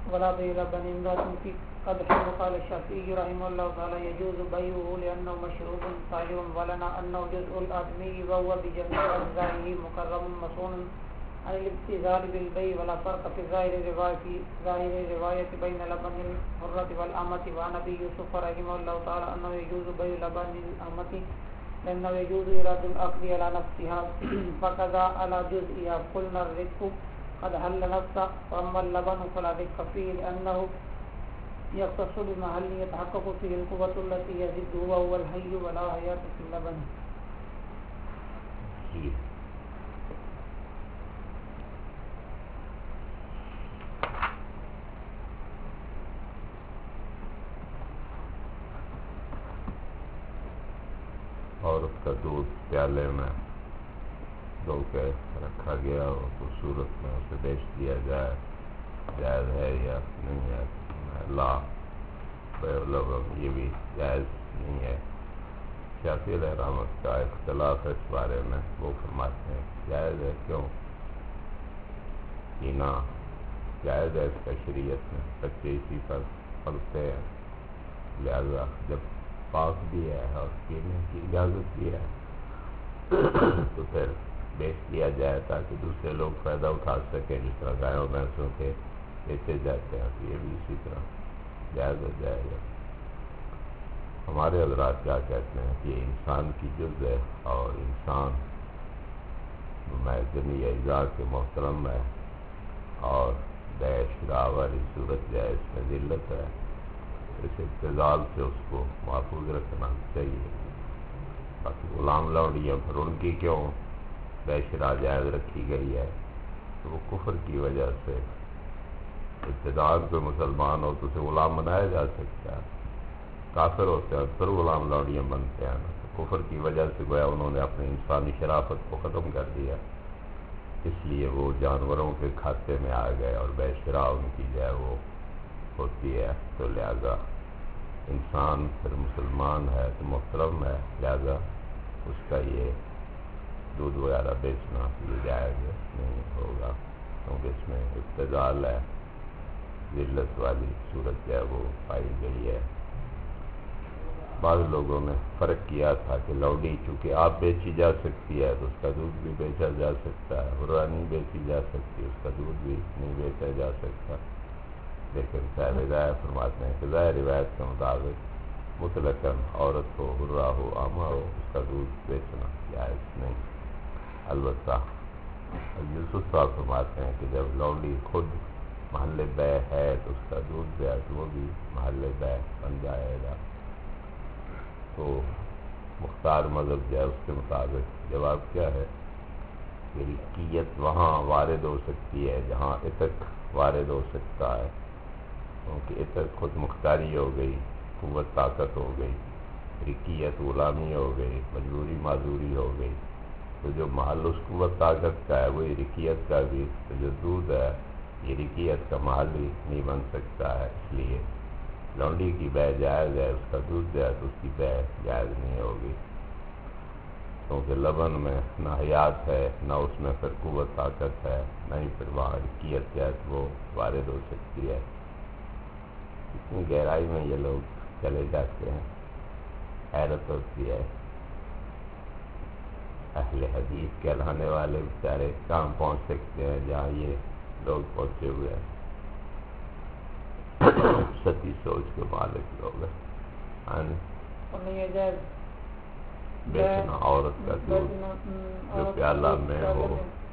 ولا بيع لبن امرأة في قدح. وقال الشافعي رحمه الله تعالى يجوز بيعه لأنه مشروب طاهر ولنا أنه جزء الآدمي وهو بجميع أجزائه مكرم مصون عن الابتذال بالبيع. ولا فرق في ظاهر الرواية بين لبن الحرة والأمة. وعن أبي يوسف رحمه الله تعالى أنه يجوز بيع لبن الأمة لأنه يجوز إيراد الأكل على نفسها فكذا على جزئها. قلنا الرزق قد حل نفسه. وأما اللبن فلا رزق فيه لأنه يختص بمحل يتحقق فيه القوة التي يزيد وهو الحي ولا حياة في اللبن. اور اس کا دودھ پیالے میں دو کے رکھا گیا اور اس صورت میں اسے بیچ دیا جائے جائز ہے یا نہیں ہے؟ لا یہ بھی جائز نہیں ہے۔ شافعی علیہ رحمت کا اختلاف ہے اس بارے میں، وہ فرماتے ہیں جائز ہے۔ کیوں؟ پینا جائز ہے اس کا شریعت میں، بچے اسی پر پلتے ہیں، لہذا جب پاک بھی ہے اور پینے کی اجازت بھی ہے تو پھر بیچ دیا جائے تاکہ دوسرے لوگ فائدہ اٹھا سکیں، جس طرح گایوں بھینسوں کے بیچے جاتے ہیں تو یہ بھی اسی طرح جائز ہو جائے گا۔ ہمارے حضرات کیا کہتے ہیں کہ یہ انسان کی جز ہے اور انسان میں جمیع اجزاء کے محترم ہے اور بیع شراء والی صورت جو ہے اس میں ذلت ہے، اس ابتذال سے اس کو محفوظ رکھنا چاہیے۔ باقی غلام لوڈیاں پھر ان کی کیوں بیع شراء جائز رکھی گئی ہے؟ تو وہ کفر کی وجہ سے ابتداء کوئی مسلمان ہو تو اسے غلام بنایا جا سکتا ہے، کافر ہوتے ہیں پھر غلام لوڈیاں بنتے ہیں نا، تو کفر کی وجہ سے گویا انہوں نے اپنی انسانی شرافت کو ختم کر دیا، اس لیے وہ جانوروں کے کھاتے میں آ گئے اور بیع شراء ان کی جو ہے وہ ہوتی ہے۔ تو لہذا انسان پھر مسلمان ہے تو محترم ہے، لہذا اس کا یہ دودھ وغیرہ بیچنا یہ جائز نہیں ہوگا، کیونکہ اس میں ابتذال ہے، ذلت والی صورت جو ہے وہ پائی گئی ہے۔ بعض لوگوں نے فرق کیا تھا کہ لوڈی چونکہ آپ بیچی جا سکتی ہے تو اس کا دودھ بھی بیچا جا سکتا ہے، حرہ نہیں بیچی جا سکتی اس کا دودھ بھی نہیں بیچا جا سکتا، لیکن صاحب ہدایت فرماتے ہیں کہ ظاہر روایت کے مطابق مطلقاً عورت ہو، حرہ ہو، عامہ ہو، اس کا دودھ بیچنا جائز نہیں۔ البتہ یوسف صاحب فرماتے ہیں کہ جب لوڈی خود محل بیع ہے تو اس کا دودھ جو ہے تو وہ بھی محل بیع بن جائے گا۔ تو مختار مذہب جو ہے اس کے مطابق جواب کیا ہے کہ رقیت وہاں وارد ہو سکتی ہے جہاں عتق وارد ہو سکتا ہے، کیونکہ عتق خود مختاری ہو گئی، قوت طاقت ہو گئی، رقیت غلامی ہو گئی، مجبوری معذوری ہو گئی، تو جو محل اس قوت طاقت کا ہے وہی رقیت کا بھی، تو جو دودھ ہے یہ رقیت کا محل ہی نہیں بن سکتا ہے، اس لیے لونڈی کی بیع جائز ہے، اس کا دودھ جو ہے تو اس کی بیع جائز نہیں ہوگی، کیونکہ لبن میں نہ حیات ہے نہ اس میں پھر قوت طاقت ہے، نہ ہی پھر وہاں رقیت جو ہے وہ وارد ہو سکتی ہے۔ اتنی گہرائی میں یہ لوگ چلے جاتے ہیں، حیرت ہوتی ہے اہل حدیث کہلانے والے بیچارے کہاں پہنچ سکتے ہیں جہاں یہ لوگ پہنچے ہوئے ہیں، ستی سوچ کے مالک لوگ ہیں۔ بیچنا عورت کا دودھ جو پیالہ میں ہو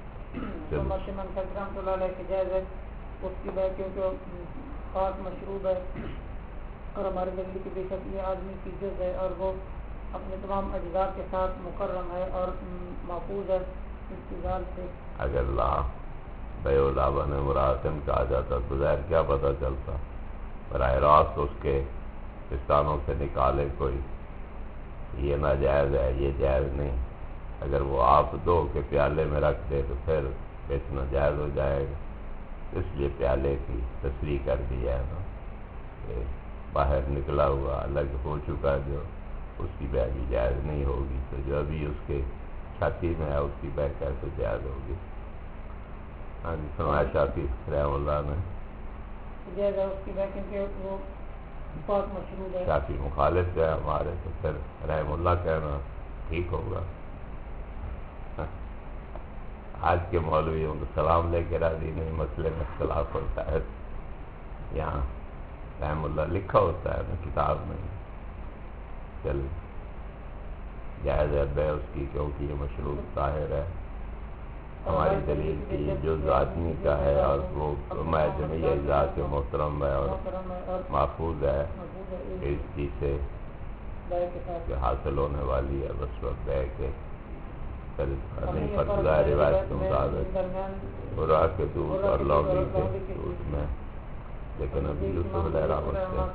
اس کی بیع کیونکہ خاص مشروب ہے اور ہمارے نبی کی بے شک یہ آدمی کی جز ہے اور وہ اپنے تمام اجزاء کے ساتھ مکرم ہے اور محفوظ ہے ابتذال سے۔ اگر لا بیع لبن مراتن کہا جاتا تو ظاہر کیا پتہ چلتا، براہ راست اس کے پستانوں سے نکالے کوئی یہ ناجائز ہے یہ جائز نہیں، اگر وہ آپ دو کے پیالے میں رکھ دے تو پھر بیچنا جائز ہو جائے گا، اس لیے پیالے کی تصریح کر دی ہے نا کہ باہر نکلا ہوا الگ ہو چکا جو اس کی بیع بھی جائز نہیں ہوگی، تو جو ابھی اس کے چھاتی میں ہے اس کی بیع کیسے جائز ہوگی؟ فرمایا شافعی رحمہ اللہ نے جائز ہے اس کی بے، کیونکہ وہ پاک مشروب ہے. شافی مخالف ہے ہمارے، تو پھر رحم اللہ کہنا ٹھیک ہوگا. آج کے مولوی ان کو سلام لے کے راضی نہیں، مسئلے میں اختلاف ہوتا ہے. یہاں رحم اللہ لکھا ہوتا ہے نا کتاب میں. چل جائز ہے بے اس کی، کیونکہ یہ مشروب طاہر ہے. ہماری دلیل کی یہ جز آدمی کا ہے، اور وہ میں جمعیہ ذات محترم ہے اور محفوظ ہے اس چیز سے کہ حاصل ہونے والی ہے بس وقت ہے کہ نہیں فرضہ روایت کے مطابق برا کے دودھ اور لونڈی کے دودھ میں. لیکن ابھی یوسف علیہ رحمت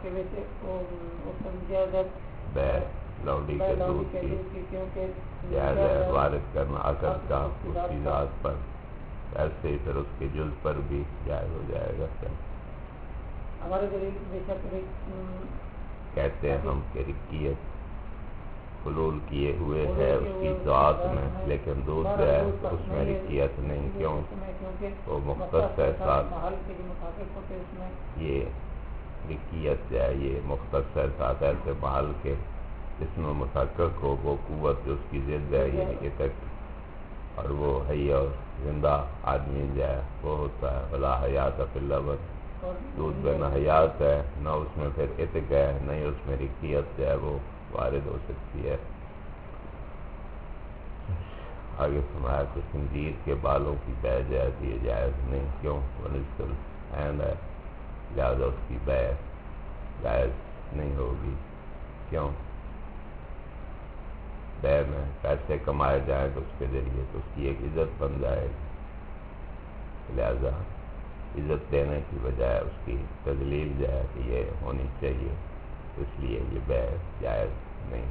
سے بے لونڈی کے دودھ کی جائز ہے وارد کرنا عقد کا اس کی ذات پر، ایسے ہی پھر اس کے جز پر بھی جائز ہو جائے گا. ہمارے دلیل بے شک کہتے ہیں ہم کہ رکیت حلول کیے ہوئے ہے اس کی ذات میں، لیکن دودھ جو ہے اس میں رکیت نہیں. کیوں؟ وہ مختص ہے ساتھ. یہ رکیت جو ہے یہ مختص ہے ساتھ ایسے محل کے جس میں متحقق ہو وہ قوت جو اس کی ضد ہے، یہ تک، اور وہ حی اور زندہ آدمی جو ہے وہ ہوتا ہے. ولا حیات فی اللبن، دودھ میں نہ حیات ہے نہ اس میں پھر عتق ہے، نہ ہی اس میں رکیت جو ہے وہ وارد ہو سکتی ہے. آگے فرمایا کہ خنزیر کے بالوں کی بے جائز یہ جائز نہیں. کیوں؟ ونجس العین ہے، لہٰذا اس کی بے جائز نہیں ہوگی. کیوں؟ بے میں پیسے کمائے جائیں تو اس کے ذریعے تو اس کی ایک عزت بن جائے گی، لہذا عزت دینے کی بجائے اس کی تذلیل جو ہے کہ یہ ہونی چاہیے، اس لیے یہ بے جائز نہیں.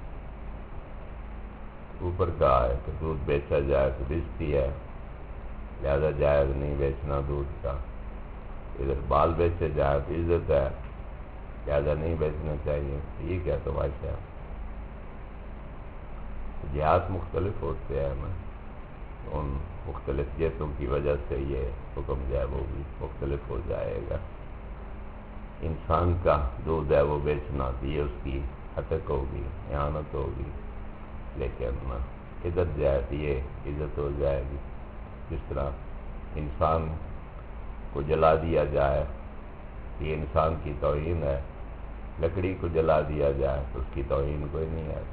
اوپر کہا ہے کہ دودھ بیچا جائے تو بچتی ہے، لہذا جائز نہیں بیچنا دودھ کا. ادھر بال بیچے جائے تو عزت ہے، لہذا نہیں بیچنا چاہیے. یہ کیا تماشا ہے؟ جہات مختلف ہوتے ہیں نا، ان مختلف جہتوں کی وجہ سے یہ حکم جو ہے وہ بھی مختلف ہو جائے گا. انسان کا دودھ ہے وہ بیچنا تو یہ اس کی حتق ہوگی، اعانت ہوگی، لیکن عزت جو ہے تو یہ عزت ہو جائے گی. جس طرح انسان کو جلا دیا جائے یہ انسان کی توہین ہے، لکڑی کو جلا دیا جائے تو اس کی توہین کوئی نہیں ہے.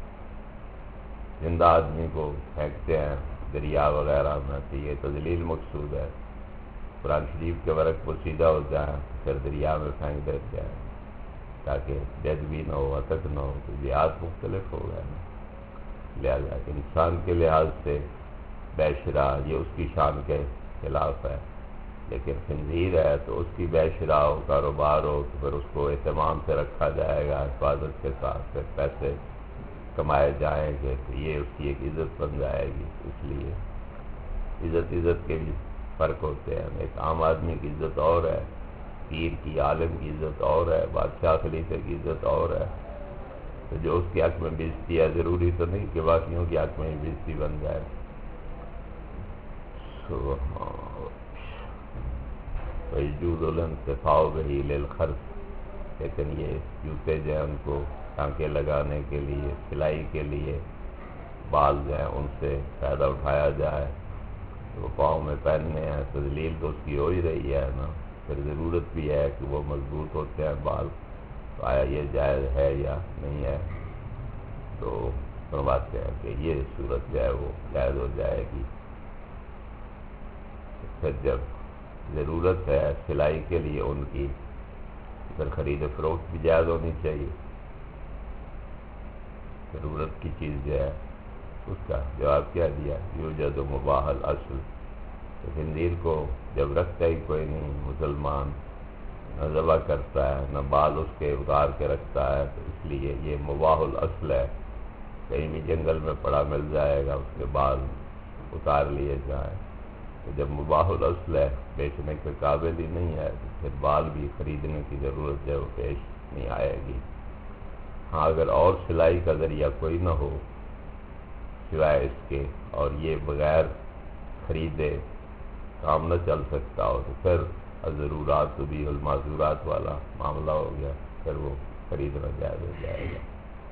زندہ آدمی کو پھینکتے ہیں دریا وغیرہ میں تو یہ تذلیل مقصود ہے. قرآن شریف کے ورق پر سیدھا ہو جائیں پھر دریا میں پھینک دیتے ہیں تاکہ جد بھی نہ ہو، عتق نہ ہو. تو جہاد مختلف ہو گئے نا، لہذا انسان کے لحاظ سے بے شرا یہ اس کی شان کے خلاف ہے. لیکن خنزیر ہے تو اس کی بے شرا ہو، کاروبار ہو تو پھر اس کو اہتمام سے رکھا جائے گا، حفاظت کے ساتھ پھر پیسے کمائے جائیں گے تو یہ اس کی ایک عزت بن جائے گی. اس لیے عزت کے بھی فرق ہوتے ہیں. ایک عام آدمی کی عزت اور ہے، پیر کی، عالم کی عزت اور ہے، بادشاہ خلیفے کی عزت اور ہے. تو جو اس کے حق میں بےزتی ہے ضروری تو نہیں کہ باقیوں کے حق میں ہی بےزتی بن جائے. وَيَجُوزُ الْانْتِفَاعُ بِهِ لِلْخَرْصِ، لیکن یہ جوتے جو ہیں ان کو ٹانکے لگانے کے لیے، سلائی کے لیے، بال جو ہیں ان سے فائدہ اٹھایا جائے. وہ پاؤں میں پہننے ہیں، تذلیل تو اس کی ہو ہی رہی ہے نا، پھر ضرورت بھی ہے کہ وہ مضبوط ہوتے ہیں بال. تو آیا یہ جائز ہے یا نہیں ہے؟ تو فرماتے ہیں کہ یہ صورت جو ہے وہ جائز ہو جائے گی. پھر جب ضرورت ہے سلائی کے لیے ان کی، پھر خرید و فروخت بھی جائز ہونی چاہیے. ضرورت کی چیز جو ہے اس کا جواب کیا دیا؟ یوجد مباح الاصل. تو خنزیر کو جب رکھتا ہی کوئی نہیں مسلمان، نہ ذبح کرتا ہے نہ بال اس کے اتار کے رکھتا ہے، تو اس لیے یہ مباح الاصل ہے. کہیں بھی جنگل میں پڑا مل جائے گا اس کے بال اتار لیے جائیں. تو جب مباح الاصل ہے، بیچنے کے قابل ہی نہیں ہے، تو پھر بال بھی خریدنے کی ضرورت جو ہے وہ پیش نہیں آئے گی. ہاں اگر اور سلائی کا ذریعہ کوئی نہ ہو سوائے اس کے، اور یہ بغیر خریدے کام نہ چل سکتا ہو، تو پھر اور ضرورات بھی المعذورات والا معاملہ ہو گیا، پھر وہ خریدنا جائز ہو جائے گا۔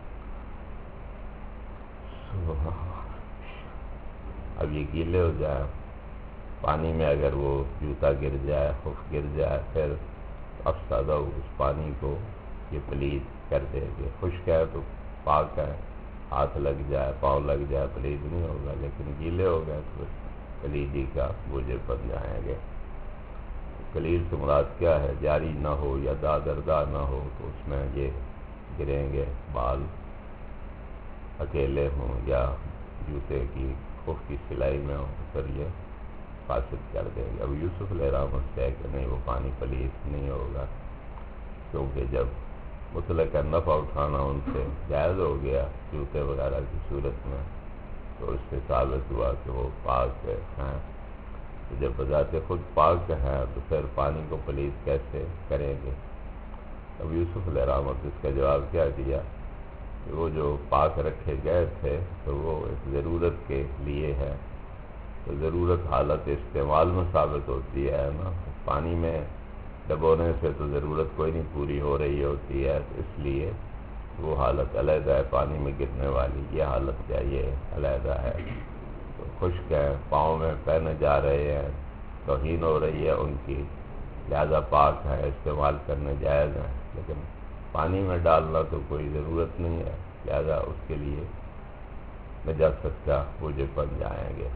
اب یہ گیلے ہو جائے پانی میں، اگر وہ جوتا گر جائے، خف گر جائے، پھر افسادہ اس پانی کو یہ پلید کر دے گے۔ خشک ہے تو پاک ہے، ہاتھ لگ جائے، پاؤں لگ جائے، پلید نہیں ہوگا، لیکن گیلے ہو گئے تو پلیدی کا موجب بن جائیں گے۔ قلیل سے مراد کیا ہے؟ جاری نہ ہو یا دادردہ نہ ہو تو اس میں یہ گریں گے، بال اکیلے ہوں یا جوتے کی خف کی سلائی میں ہوں، پھر یہ فاسد کر دے گا۔ اب یوسف علیہ السلام سے کہ نہیں، وہ پانی پلید نہیں ہوگا، کیونکہ جب مطلق نفع اٹھانا ان سے جائز ہو گیا جوتے وغیرہ کی صورت میں، تو اس سے ثابت ہوا کہ وہ پاک ہیں۔ تو جب بذات خود پاک ہیں تو پھر پانی کو پلید کیسے کریں گے؟ اب یوسف علیہ السلام اس کا جواب کیا دیا کہ وہ جو پاک رکھے گئے تھے تو وہ ایک ضرورت کے لیے ہے، تو ضرورت حالت استعمال میں ثابت ہوتی ہے نا، پانی میں ڈبونے سے تو ضرورت کوئی نہیں پوری ہو رہی ہوتی ہے، تو اس لیے وہ حالت علیحدہ ہے، پانی میں گرنے والی یہ حالت کیا یہ علیحدہ ہے۔ تو خشک ہے، پاؤں میں پہنے جا رہے ہیں، توہین ہو رہی ہے ان کی، لہذا پاک ہے، استعمال کرنے جائز ہیں، لیکن پانی میں ڈالنا تو کوئی ضرورت نہیں ہے، لہذا اس کے لیے نجاست کا موجب بن جائیں گے۔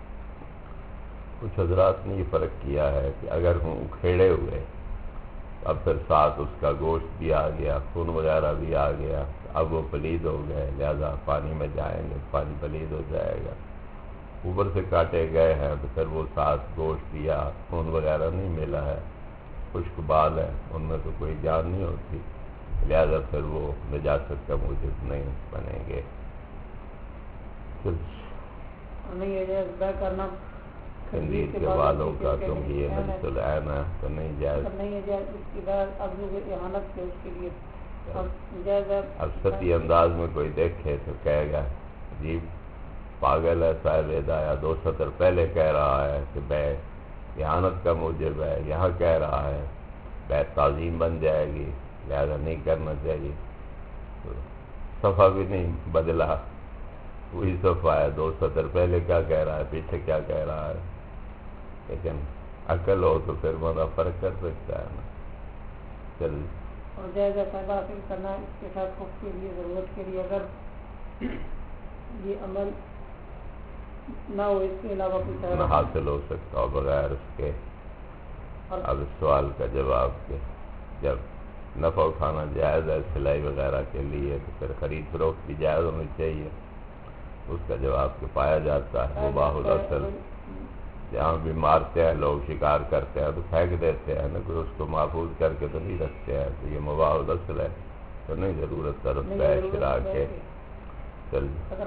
کچھ حضرات نے یہ فرق کیا ہے کہ اگر ہوں اکھیڑے ہوئے، اب پھر ساتھ اس کا گوشت بھی آ گیا، خون وغیرہ بھی آ گیا، اب وہ پلید ہو گئے، لہذا پانی میں جائیں گے، پانی پلید ہو جائے گا۔ اوپر سے کاٹے گئے ہیں تو پھر وہ ساتھ گوشت یا خون وغیرہ نہیں ملا ہے، خشک بال ہے، ان میں تو کوئی جان نہیں ہوتی، لہذا پھر وہ نجاست کا موجب نہیں بنیں گے۔ خنزیر کے بالوں کا کیونکہ یہ نجس العین ہے تو نہیں جائز۔ اب سطحی انداز میں کوئی دیکھے تو کہے گا عجیب پاگل ہے صاحب ہدایہ، 2 سطر پہلے کہہ رہا ہے کہ بے احانت کا موجب ہے، یہاں کہہ رہا ہے بے تعظیم بن جائے گی، لہذا نہیں کرنا چاہیے۔ تو صفحہ بھی نہیں بدلا، وہی صفحہ ہے، 2 سطر پہلے کیا کہہ رہا ہے، پیچھے کیا کہہ رہا ہے، لیکن عقل ہو تو پھر بڑا فرق کر سکتا ہے نا۔ چل اور جائزہ فائدہ حاصل کرنا اس کے ساتھ خود کے لیے ضرورت کے لیے اگر یہ عمل نہ ہو، اس کے علاوہ کچھ نہ حاصل ہو سکتا ہو بغیر اس کے۔ اب اس سوال کا جواب کہ جب نفع اٹھانا جائز ہے سلائی وغیرہ کے لیے تو پھر خرید فروخت بھی جائز ہونی چاہیے۔ اس کا جواب کہ پایا جاتا ہے مباح الاصل، جہاں بھی مارتے ہیں لوگ، شکار کرتے ہیں تو پھینک دیتے ہیں نا، کوئی اس کو محفوظ کر کے تو نہیں رکھتے ہیں، تو یہ مباح الاصل ہے، تو نہیں ضرورت طرف شرا کے۔ چل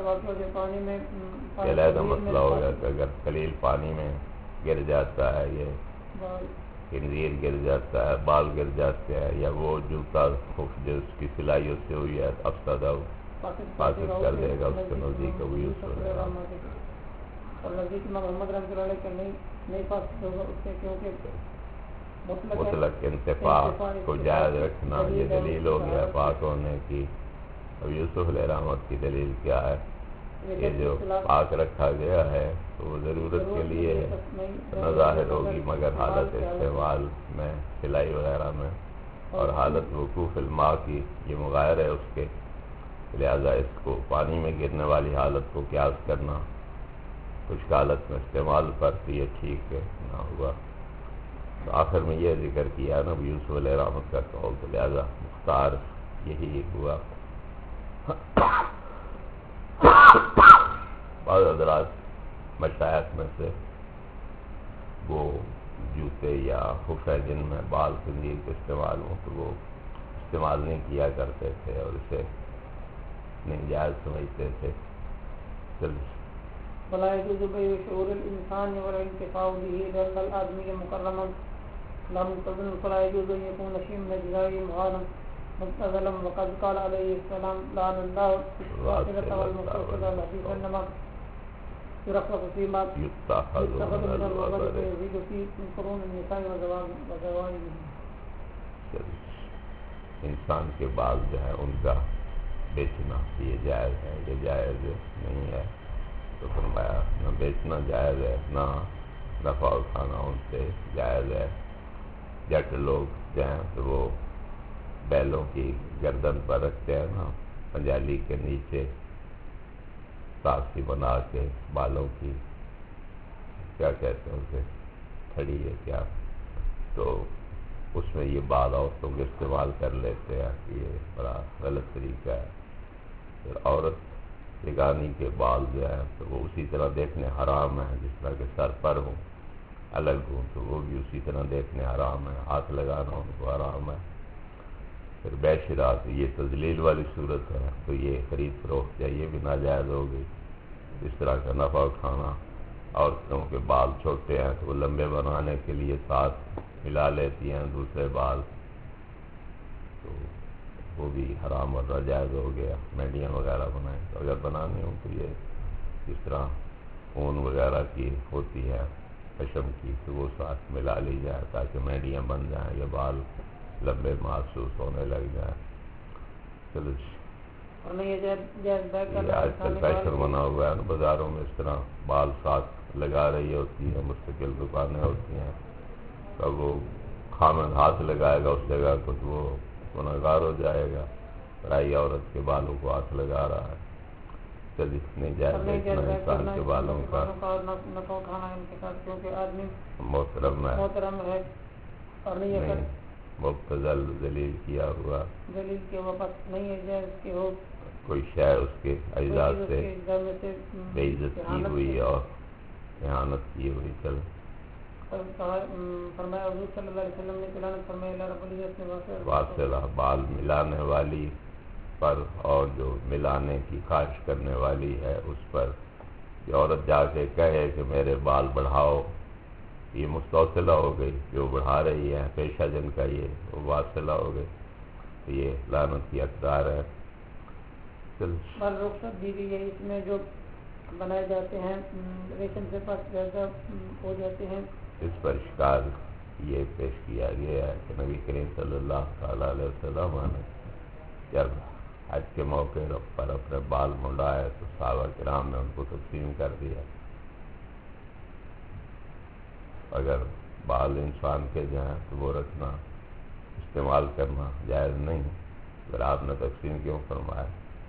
یہ علیحدہ مسئلہ ہو گیا کہ اگر قلیل پانی میں گر جاتا ہے، یہ خنزیر گر جاتا ہے، بال گر جاتے ہیں، یا وہ جوتا خف جو اس کی سلائی اس سے ہوئی ہے افسادہ فاسد کر دے گا، اس کے نزدیک ابو یوسف ہے اور نزدیک محمد رحمۃ اللہ علیہ کا نہیں فاسد ہوگا اس سے، کیونکہ مطلق انتفاع کو جائز رکھنا یہ دلیل ہو گیا پاک ہونے کی۔ اب یوسف علیہ الرحمت کی دلیل کیا ہے کہ جو پاک رکھا گیا ہے تو وہ ضرورت کے لیے ہے، نہ ظاہر ہوگی مگر حالت استعمال میں، سلائی وغیرہ میں، اور حالت وقوف الماء کی یہ مغائر ہے اس کے، لہذا اس کو پانی میں گرنے والی حالت کو قیاس کرنا کچھ حالت میں استعمال پر تو یہ ٹھیک ہے نہ ہوا۔ تو آخر میں یہ ذکر کیا نا یوسف علیہ الرحمت کا قول، تو لہذا مختار یہی ہوا۔ بعض حضرات مشائخ میں سے وہ جوتے یا خف جن میں بال خنزیر کے استعمال ہوں تو وہ استعمال نہیں کیا کرتے تھے اور اسے نہیں جائز سمجھتے تھے۔ ولا يجوز بيع شعور الإنسان ولا الانتفاع به لأن الآدمي مكرما لا منتظم، فلا يجوز أن يكون شيء من أجزائه مهانا مبتذلا، وقد قال عليه السلام لعن الله الواصلة والمستوصلة التي إنما يرخص فيما يتخذ يتخذ من من الوبر الوبر. فيزيد في من قرون النساء وزوائدهم. انسان کے بال جو ہے ان کا بیچنا یہ جائز ہے، یہ جائز نہیں ہے، تو فرمایا نہ بیچنا جائز ہے نہ نفع اٹھانا ان سے جائز ہے۔ جٹ لوگ جو ہیں تو وہ بیلوں کی گردن پر رکھتے ہیں نا، پنجالی کے نیچے ساسی بنا کے بالوں کی، کیا کہتے ہیں اسے، کھڑی ہے کیا، تو اس میں یہ بال عورتوں کے استعمال کر لیتے ہیں، یہ بڑا غلط طریقہ ہے۔ پھر عورت بیگانی کے بال جو ہے تو وہ اسی طرح دیکھنے حرام ہے، جس طرح کہ سر پر ہوں الگ ہوں تو وہ بھی اسی طرح دیکھنے حرام ہے، ہاتھ لگانا ان کو حرام ہے۔ پھر بے شرات یہ تذلیل والی صورت ہے، تو یہ خرید فروخت ہے، یہ بھی ناجائز ہو گئی۔ اس طرح کا نفع اٹھانا، عورتوں کے بال چھوٹے ہیں تو وہ لمبے بنانے کے لیے ساتھ ملا لیتی ہیں دوسرے بال، تو وہ بھی حرام اور ناجائز ہو گیا۔ مینڈیاں وغیرہ بنائیں تو اگر بنانی ہوں تو یہ جس طرح اون وغیرہ کی ہوتی ہے پشم کی، تو وہ ساتھ ملا لی جائے تاکہ مینڈیاں بن جائیں، یہ بال لمبے محسوس ہونے لگ جائیں۔ چلو اور نہیں یہ آج کل فیشن بنا ہوا ہے نا بازاروں میں، اس طرح بال ساتھ لگا رہی ہوتی ہیں، مستقل دکانیں ہوتی ہیں، تب وہ خامن ہاتھ لگائے گا اس جگہ کو تو وہ گنہگار ہو جائے گا، پرائی عورت کے بالوں کو ہاتھ لگا رہا ہے۔ چل اس نے جائز انسان کے بالوں کا نفع اٹھانا ان کے ساتھ، کیونکہ آدمی محترم ہے، اور نہیں ہے مبتذل ذلیل کیا ہوا، دلیل کے وقت نہیں ہے جائز کہ ہو کوئی شے اس کے اجزاء سے بے عزت کی ہوئی اور احانت کی ہوئی۔ چل فرمایا حضور صلی اللہ علیہ وسلم نے تلاوت فرمایا اللہ رب العزت نے واصلہ بال ملانے والی پر اور جو ملانے کی خواہش کرنے والی ہے اس پر، کہ عورت جا کے کہے کہ میرے بال بڑھاؤ، یہ مستوصلہ ہو گئی، جو بڑھا رہی ہے پیشہ جن کا یہ وہ واصلہ ہو گئی، تو یہ لعنت کی حقدار ہے۔ بال رخصت دی گئی ہے، اس میں جو بنائے جاتے ہیں ریشم سے پاس زیادہ ہو جاتے ہیں۔ اس پر اشکال یہ پیش کیا گیا ہے کہ نبی کریم صلی اللہ تعالیٰ علیہ وسلم نے جب حج کے موقع پر اپنے بال منڈائے تو صحابہ کرام نے ان کو تقسیم کر دیا۔ اگر بال انسان کے جائیں تو وہ رکھنا استعمال کرنا جائز نہیں، اگر آپ نے تقسیم کیوں فرمایا؟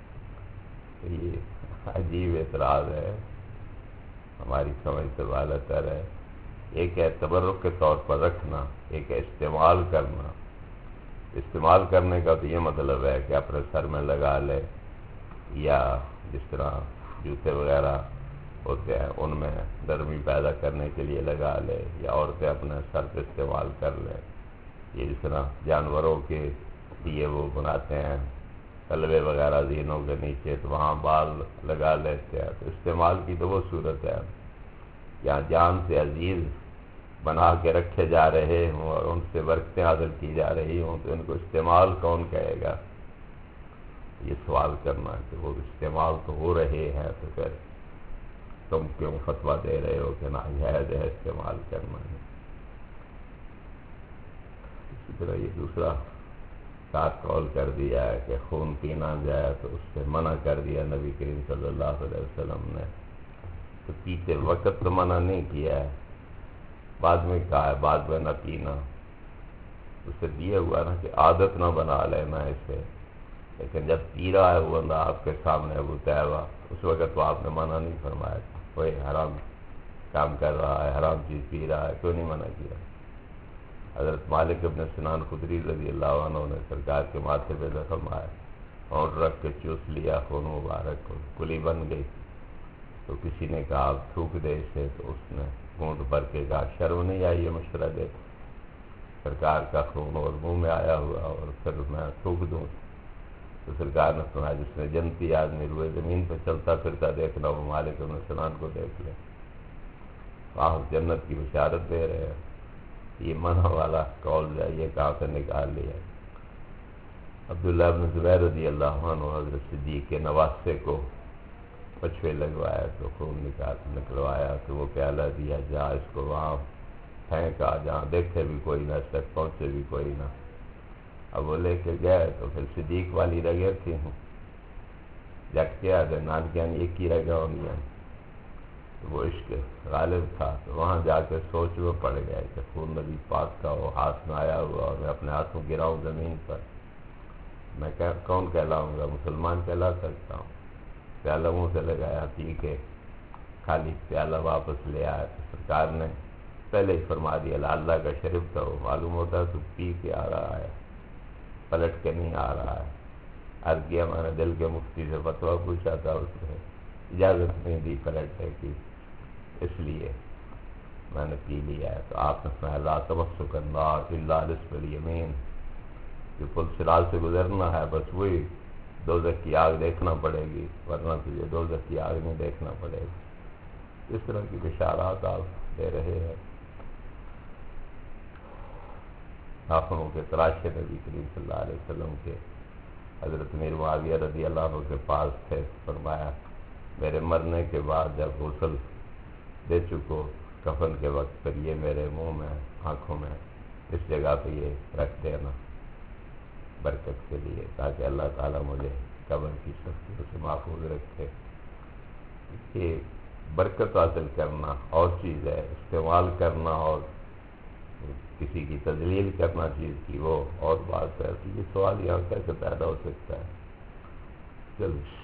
یہ عجیب اعتراض ہے، ہماری سمجھ سے بالاتر تر ہے۔ ایک ہے تبرک کے طور پر رکھنا، ایک ہے استعمال کرنا۔ استعمال کرنے کا تو یہ مطلب ہے کہ اپنے سر میں لگا لے، یا جس طرح جوتے وغیرہ ہوتے ہیں ان میں نرمی پیدا کرنے کے لیے لگا لے، یا عورتیں اپنے سر پہ استعمال کر لیں۔ یہ جس طرح جانوروں کے لیے وہ بناتے ہیں تلوے وغیرہ زینوں کے نیچے، تو وہاں بال لگا لیتے ہیں، تو استعمال کی تو وہ صورت ہے یہاں جان سے عزیز بنا کے رکھے جا رہے ہوں اور ان سے برکتیں حاصل کی جا رہی ہوں، تو ان کو استعمال کون کہے گا؟ یہ سوال کرنا کہ وہ استعمال تو ہو رہے ہیں، تو پھر تم کیوں فتویٰ دے رہے ہو کہ ناجائز ہے استعمال کرنا ہے؟ اسی طرح یہ دوسرا ساتھ قول کر دیا ہے کہ خون پینا جائے تو اس سے منع کر دیا نبی کریم صلی اللہ علیہ وسلم نے، تو پیتے وقت تو منع نہیں کیا ہے، بعد میں کہا ہے بعد میں نہ پینا، اسے دیا ہوا نا کہ عادت نہ بنا لینا اسے، لیکن جب پی رہا ہے وہ بندہ آپ کے سامنے ابو طیبہ، اس وقت تو آپ نے منع نہیں فرمایا، کوئی حرام کام کر رہا ہے، حرام چیز پی رہا ہے، کیوں نہیں منع کیا؟ حضرت مالک ابن سنان خدری رضی اللہ عنہ نے سرکار کے ماتھے پہ زخم آیا، ہونٹ رکھ کے چوس لیا، خون مبارک کو کلی بن گئی، تو کسی نے کہا آپ تھوک دے اسے، تو اس نے گونٹ بھر کے کہا شرم نہیں آئی یہ مشورہ دے سرکار کا خون اور منہ میں آیا ہوا اور پھر میں تھوک دوں؟ تو سرکار نے سنا جس نے جنتی آدمی روئے زمین پہ چلتا پھرتا دیکھنا وہ مالک ابن سنان کو دیکھ لے، آپ جنت کی بشارت دے رہے ہیں۔ یہ منع والا قول جو ہے یہ کہاں سے نکال لیا؟ عبداللہ بن زبیر رضی اللہ عنہ حضرت صدیق کے نواسے کو پچھوے لگوایا تو خون نکلوایا تو وہ پیالہ دیا، جا اس کو وہاں پھینکا جہاں دیکھے بھی کوئی نہ، اس تک پہنچے بھی کوئی نہ۔ اب وہ لے کے گئے تو پھر صدیق والی رگے تھی جٹ کے آگے نانکیاں ایک ہی رگا ہونی ہے، تو وہ عشق غالب تھا، تو وہاں جا کے سوچ وہ پڑ گئے کہ خون نبی پاک کا وہ ہاتھ میں آیا ہوا اور میں اپنے ہاتھوں گراؤں زمین پر، میں کون کہلاؤں گا؟ مسلمان کہلا سکتا ہوں؟ پیالہ منہ سے لگایا، پی کے خالی پیالہ واپس لے آیا تو سرکار نے پہلے ہی فرما دیا اللہ کا شرف تھا، وہ معلوم ہوتا تو پی کے آ رہا ہے، پلٹ کے نہیں آ رہا ہے۔ عرض کیا میں نے دل کے مفتی سے فتویٰ پوچھا تھا، اس نے اجازت نہیں دی پلٹنے کی، اس لیے میں نے پی لیا ہے۔ تو آپ نے فرمایا لا تمسک النار الا نصف الیمین، کہ پل صراط سے گزرنا ہے بس وہی دوزخ کی آگ دیکھنا پڑے گی، ورنہ تجھے دوزخ کی آگ نہیں دیکھنا پڑے گی۔ اس طرح کی بشارات آپ دے رہے ہیں۔ آنکھوں کے تراشے نبی کریم صلی اللہ علیہ وسلم کے حضرت میر معاویہ رضی اللہ عنہ کے پاس تھے، فرمایا میرے مرنے کے بعد جب غسل دے چکو کفن کے وقت پر یہ میرے منہ میں آنکھوں میں اس جگہ پہ یہ رکھ دینا برکت کے لیے، تاکہ اللہ تعالیٰ مجھے قبر کی سختیوں سے محفوظ رکھے۔ یہ برکت حاصل کرنا اور چیز ہے، استعمال کرنا اور کسی کی تذلیل کرنا چیز کی وہ اور بات ہے۔ تو یہ سوال یہاں کیسے پیدا ہو سکتا ہے؟ چلو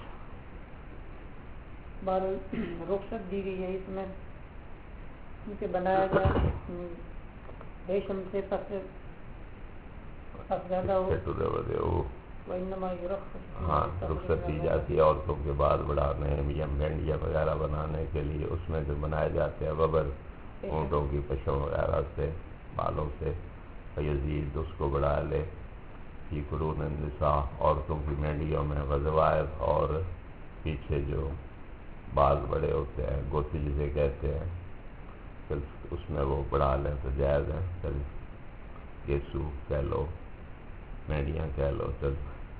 بار رخصت دی گئی ہے اس میں کہ بنایا جائے ریشم سے پس زیادہ ہو، ہاں رخصت دی جاتی ہے عورتوں کے بال بڑھانے یا مینڈیا وغیرہ بنانے کے لیے، اس میں جو بنائے جاتے ہیں ربر اونٹوں کی پشوں وغیرہ سے، بالوں سے، یزید اس کو بڑھا لے۔ فی قرون النساء عورتوں کی مینڈیوں میں وظائف اور پیچھے جو بال بڑے ہوتے ہیں گوتی جسے کہتے ہیں، پھر اس میں وہ بڑھا لیں تو جائز ہے۔ پھر گیسو کہہ لو، مینڈیاں کہہ لو، چل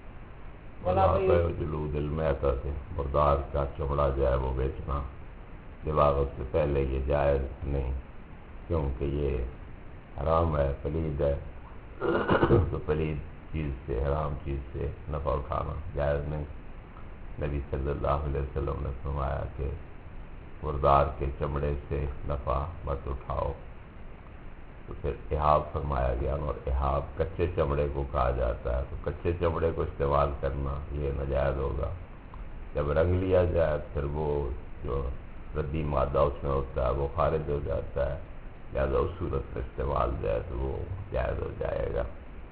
جلود المیتہ سے مردار کا چمڑا جو ہے وہ بیچنا دباغت سے پہلے یہ جائز نہیں، کیونکہ یہ حرام ہے، پلید ہے، تو پلید چیز سے، حرام چیز سے نفع اٹھانا جائز نہیں۔ نبی صلی اللہ علیہ وسلم نے فرمایا کہ مردار کے چمڑے سے نفع مت اٹھاؤ، تو پھر احاب فرمایا گیا، اور احاب کچے چمڑے کو کہا جاتا ہے، تو کچے چمڑے کو استعمال کرنا یہ ناجائز ہوگا۔ جب رنگ لیا جائے پھر وہ جو ردی مادہ اس میں ہوتا ہے وہ خارج ہو جاتا ہے، لہذا اس صورت میں استعمال جائے تو وہ جائز ہو جائے گا۔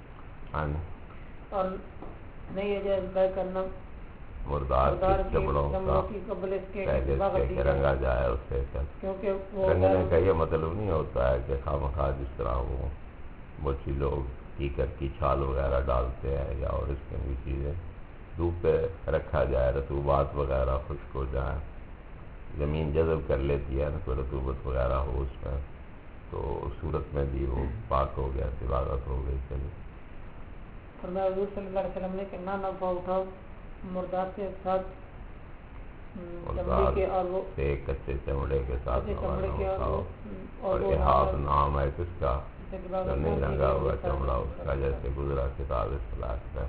اور نہیں ہے جائز بے کرنا مردار کے چمڑوں کا پہلے سے کہ رنگا جائے اسے، رنگنے کا یہ مطلب نہیں ہوتا ہے کہ خواہ جس طرح وہ بچی لوگ کیکر کی چھال وغیرہ ڈالتے ہیں یا اور اس میں بھی چیزیں دھوپ پہ رکھا جائے، رطوبات وغیرہ خشک ہو جائیں، زمین جذب کر لیتی ہے نا کوئی رطوبت وغیرہ ہو اس میں، تو اس صورت میں بھی وہ پاک ہو گیا، طباغت ہو گئی۔ چلیے فرمایا حضور صلی اللہ علیہ وسلم نے کہ نہ نفع اٹھاؤ مردار کے ساتھ چمڑے کے، اور وہ کچے چمڑے کے ساتھ اور احاب نام ہے کس کا جو نہیں رنگا ہوا چمڑا اس کا، جیسے گزرا کتاب اصطلاح میں۔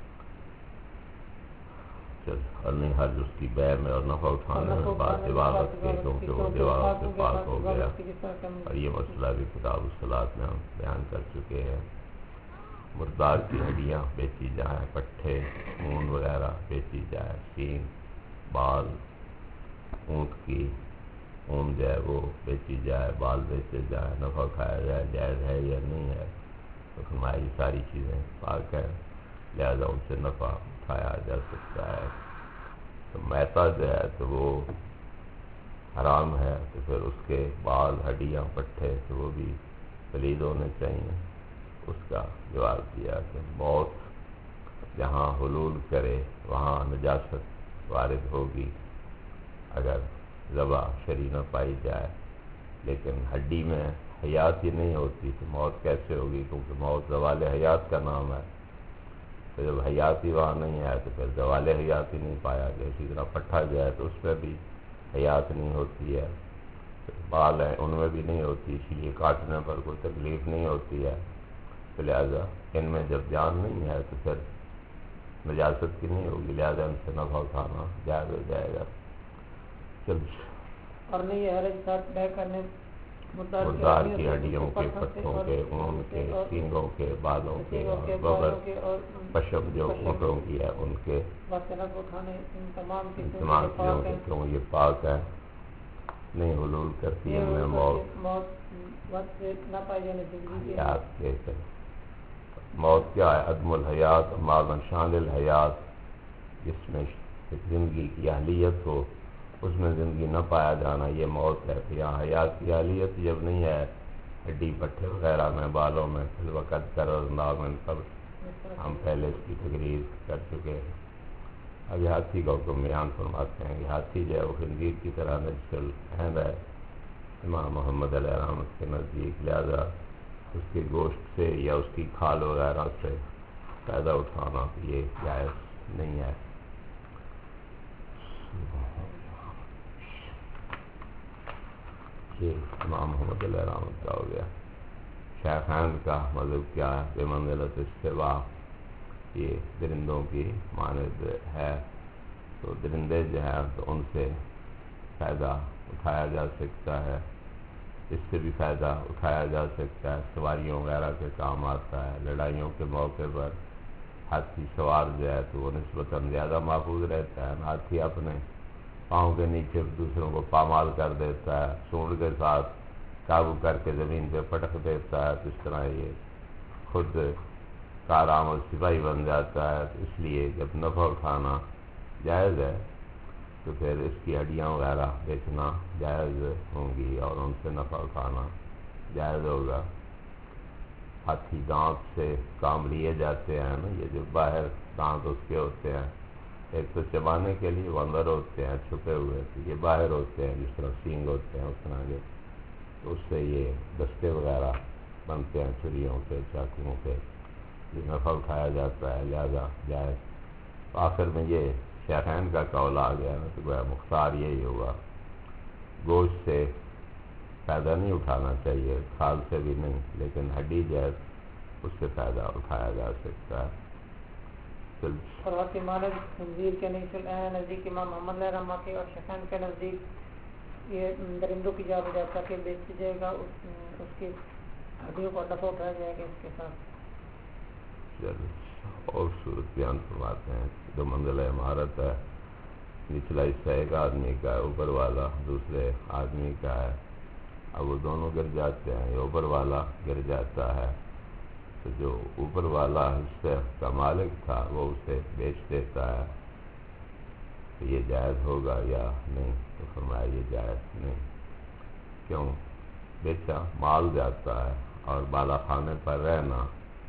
اور نہیں حج اس کی بے میں اور نفع اٹھانے میں بعد دباغت کے، کیونکہ وہ دباغت سے پاک ہو گیا، اور یہ مسئلہ بھی کتاب اصطلاح میں ہم بیان کر چکے ہیں۔ مردار کی ہڈیاں بیچی جائیں، پٹھے، خون وغیرہ بیچی جائے، سین، بال، اونٹ کی اون جو ہے وہ بیچی جائے، بال بیچے جائیں، نفع کھایا جائے، جائز ہے یا نہیں ہے؟ تو فرمایا یہ ساری چیزیں پاک ہیں، لہذا ان سے نفع اٹھایا جا سکتا ہے۔ تو میتا جو ہے تو وہ حرام ہے، تو پھر اس کے بال، ہڈیاں، پٹھے تو وہ بھی پلید ہونے چاہیے۔ اس کا جواب دیا کہ موت جہاں حلول کرے وہاں نجاست وارد ہوگی اگر ذبح شرعی نہ پائی جائے، لیکن ہڈی میں حیات ہی نہیں ہوتی تو موت کیسے ہوگی؟ کیونکہ موت زوال حیات کا نام ہے، تو جب حیاتی وہاں نہیں ہے تو پھر زوال حیات ہی نہیں پایا گیا. اسی طرح پٹھا جو ہے تو اس میں بھی حیات نہیں ہوتی ہے، بال ہیں ان میں بھی نہیں ہوتی، اسی لیے کاٹنے پر کوئی تکلیف نہیں ہوتی ہے. تو لہٰذا ان میں جب جان نہیں ہے تو پھر نجاست کی نہیں ہوگی، لہٰذا ان سے نفع اٹھانا جائز ہو جائے گا. چلیے اور نہیں یہ حرج ساتھ بہ کرنے مردار کی ہڈیوں کے، پٹھوں کے، اون کے، سینگوں کے، بالوں کے اور بغل پشم جو اونٹوں کی ہے ان کے تمام تمام چیزوں کے کیوں یہ پاک ہے، نہیں حلول کرتی ہے میں وقت نہ پائی جانے حیات کے. موت کیا ہے؟ عدم الحیات ماذن شان الحیات، جس میں زندگی کی اہلیت ہو اس میں زندگی نہ پایا جانا یہ موت ہے. یہاں حیات کی اہلیت جب نہیں ہے ہڈی پٹھے وغیرہ میں، بالوں میں، فی الوقت کر انداز میں سب ہم پہلے اس کی تقریر کر چکے ہیں. اب ہاتھی کا حکم بیان فرماتے ہیں کہ ہاتھی جو ہے وہ خنزیر کی طرح نجس اہم ہے امام محمد علیہ رحمت کے نزدیک، لہذا اس کے گوشت سے یا اس کی کھال وغیرہ سے فائدہ اٹھانا یہ جائز نہیں ہے. یہ امام محمد علیہ رحمت کا ہو گیا. شیخین کا مذہب کیا ہے؟ بے منزلت استوا، یہ درندوں کی مانند ہے. تو درندے جو ہیں تو ان سے فائدہ اٹھایا جا سکتا ہے، اس سے بھی فائدہ اٹھایا جا سکتا ہے، سواریوں وغیرہ کے کام آتا ہے. لڑائیوں کے موقع پر ہاتھی سوار جو ہے تو وہ نسبتاً زیادہ محفوظ رہتا ہے. ہاتھی اپنے پاؤں کے نیچے دوسروں کو پامال کر دیتا ہے، سونڈ کے ساتھ قابو کر کے زمین پہ پٹک دیتا ہے. تو اس طرح یہ خود کارآمد سپاہی بن جاتا ہے. تو اس لیے جب نفع اٹھانا جائز ہے تو پھر اس کی ہڈیاں وغیرہ بیچنا جائز ہوں گی اور ان سے نفع اٹھانا جائز ہوگا. ہاتھی دانت سے کام لیے جاتے ہیں نا، یہ جو باہر دانت اس کے ہوتے ہیں، ایک تو چبانے کے لیے وہ اندر ہوتے ہیں چھپے ہوئے، تو یہ باہر ہوتے ہیں جس طرح سینگ ہوتے ہیں اس طرح کے. تو اس سے یہ دستے وغیرہ بنتے ہیں چھریوں کے، چاقوؤں کے، یہ نفع اٹھایا جاتا ہے لہذا جائز. آخر میں یہ شیخین کا قول آ گیا نا، تو گویا مختار یہی ہوگا، گوشت سے فائدہ نہیں اٹھانا چاہیے، کھال سے بھی نہیں، لیکن ہڈی جو ہے اس سے فائدہ اٹھایا جا سکتا ہے. اور واقعی مالک خنزیر کے نزدیک امام محمد علیہ رحمۃ کے اور شیخین کے نزدیک یہ درندوں کی جا بجا کر کے بیچ جائے گا، اس کی ہڈیوں کو نفع اٹھایا جائے گا اس کے ساتھ. اور صورت بیان فرماتے ہیں. دو منزلہ عمارت ہے، نچلا حصہ ایک آدمی کا ہے، اوپر والا دوسرے آدمی کا ہے. اب وہ دونوں گر جاتے ہیں، یہ اوپر والا گر جاتا ہے تو جو اوپر والا حصہ کا مالک تھا وہ اسے بیچ دیتا ہے. تو یہ جائز ہوگا یا نہیں؟ تو فرمایا یہ جائز نہیں. کیوں؟ بیچا مال جاتا ہے اور بالا خانے پر رہنا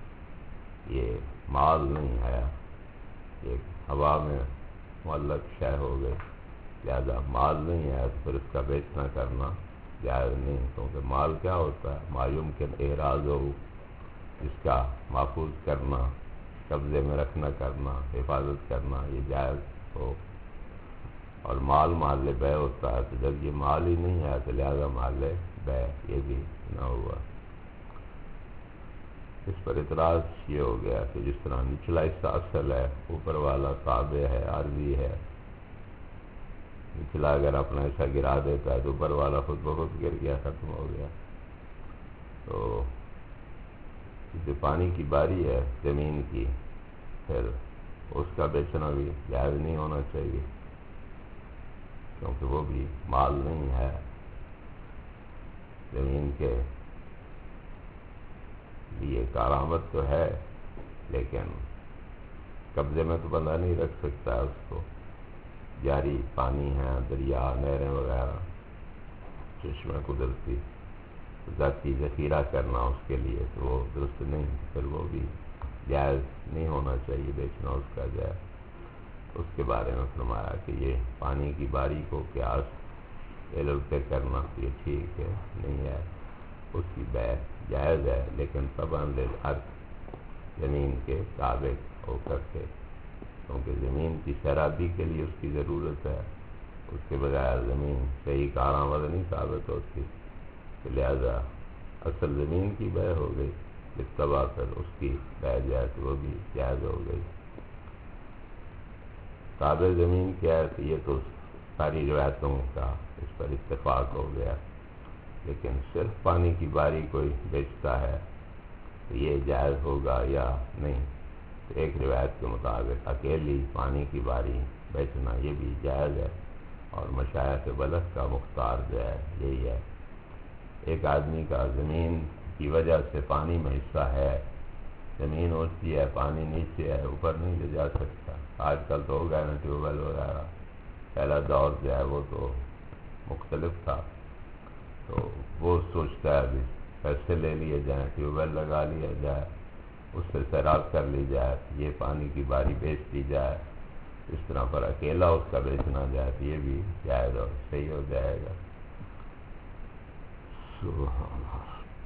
یہ مال نہیں ہے، ایک ہوا میں معلق شے ہو گئی، لہذا مال نہیں ہے تو پھر اس کا بیچنا کرنا جائز نہیں. کیونکہ مال کیا ہوتا ہے؟ ما یمکن احراز ہو، جس کا محفوظ کرنا، قبضے میں رکھنا کرنا، حفاظت کرنا یہ جائز ہو. اور مال محل بے ہوتا ہے، تو جب یہ مال ہی نہیں ہے تو لہذا محل بے یہ بھی نہ ہوا. اس پر اعتراض یہ ہو گیا کہ جس طرح نچلا حصہ اصل ہے، اوپر والا تابع ہے، عارضی ہے. نچلا اگر اپنا حصہ گرا دیتا ہے تو اوپر والا خود بخود گر گیا، ختم ہو گیا. تو جو پانی کی باری ہے زمین کی، پھر اس کا بیچنا بھی جائز نہیں ہونا چاہیے، کیونکہ وہ بھی مال نہیں ہے. زمین کے لیے کارآمد تو ہے لیکن قبضے میں تو بندہ نہیں رکھ سکتا ہے اس کو. جاری پانی ہے، دریا، نہریں وغیرہ، چشمہ قدرتی، ذاتی ذخیرہ کرنا اس کے لیے تو وہ درست نہیں، پھر وہ بھی جائز نہیں ہونا چاہیے بیچنا اس کا جائز. اس کے بارے میں فرمایا کہ یہ پانی کی باری کو قیاس علم پہ کرنا یہ ٹھیک ہے نہیں ہے، اس کی بے جائز ہے لیکن طبعاً للعرض زمین کے تابع ہو کر کے، کیونکہ زمین کی سیرابی کے لیے اس کی ضرورت ہے، اس کے بغیر زمین صحیح کارآمد نہیں ثابت ہوتی، تو لہذا اصل زمین کی بے ہو گئی، بالطبع پھر اس کی بے جائے تو وہ بھی جائز ہو گئی۔ تابع زمین کیا ہے؟ تو یہ تو ساری روایتوں کا اس پر اتفاق ہو گیا، لیکن صرف پانی کی باری کوئی بیچتا ہے تو یہ جائز ہوگا یا نہیں؟ تو ایک روایت کے مطابق اکیلی پانی کی باری بیچنا یہ بھی جائز ہے، اور مشایخ بلخ کا مختار جو ہے یہی ہے۔ ایک آدمی کا زمین کی وجہ سے پانی میں حصہ ہے، زمین اونچی ہے پانی نیچے ہے، اوپر نہیں لے جا سکتا۔ آج کل تو ہو گیا نا ٹیوب ویل وغیرہ، پہلا دور جو ہے وہ تو مختلف تھا، تو وہ سوچتا ہے ابھی پیسے لے لیے جائیں، ٹیوب ویل لگا لیا جائے، اس سے سیراب کر لی جائے، یہ پانی کی باری بیچ دی جائے، اس طرح پر اکیلا اس کا بیچنا جائے تو یہ بھی جائز اور صحیح ہو جائے گا۔ سبحان اللہ۔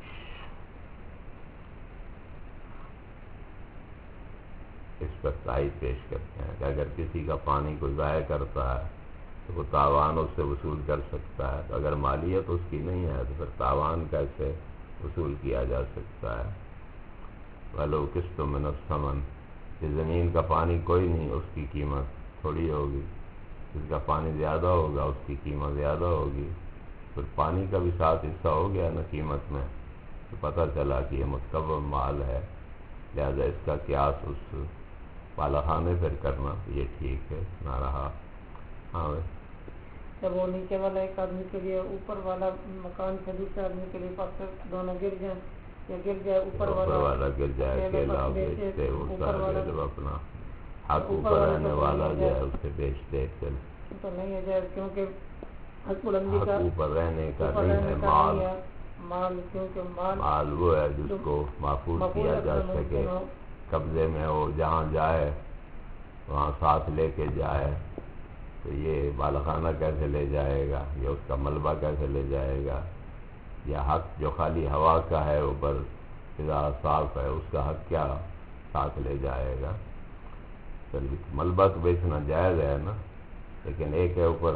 اس پر تائید پیش کرتے ہیں کہ اگر کسی کا پانی کوئی ضائع کرتا ہے تو وہ تاوان اس سے وصول کر سکتا ہے، تو اگر مالیت اس کی نہیں ہے تو پھر تاوان کیسے وصول کیا جا سکتا ہے؟ وَلَوْ قِسْطٌ مِّنَ الثَّمَنِ، کہ زمین کا پانی کوئی نہیں، اس کی قیمت تھوڑی ہوگی، جس کا پانی زیادہ ہوگا اس کی قیمت زیادہ ہوگی، پھر پانی کا بھی ساتھ حصہ ہو گیا نا قیمت میں، تو پتہ چلا کہ یہ متکوّم مال ہے، لہذا اس کا قیاس اس بالا خانے پھر کرنا یہ ٹھیک ہے نہ رہا۔ ہاں جب وہ نیچے والا ایک آدمی کے لیے اوپر والا مکان سے دوسرے آدمی کے لیے پاس دونوں گر جائیں یا گر جائے اوپر والا گر جائے، اکیلا بیچتے ہوتا جب اپنا حق اوپر رہنے والا جو ہے اس سے بیچتے پھر تو نہیں ہے جائز، کیونکہ حق اوپر رہنے کا نہیں ہے، مال کیونکہ مال وہ ہے جس کو محفوظ کیا جا سکے، قبضے میں ہو، جہاں جائے وہاں ساتھ لے کے جائے، تو یہ بالخانہ کیسے لے جائے گا، یہ اس کا ملبہ کیسے لے جائے گا؟ یا حق جو خالی ہوا کا ہے اوپر فضا صاف ہے، اس کا حق کیا ساتھ لے جائے گا؟ ملبہ تو بیچنا جائز ہے نا، لیکن ایک ہے اوپر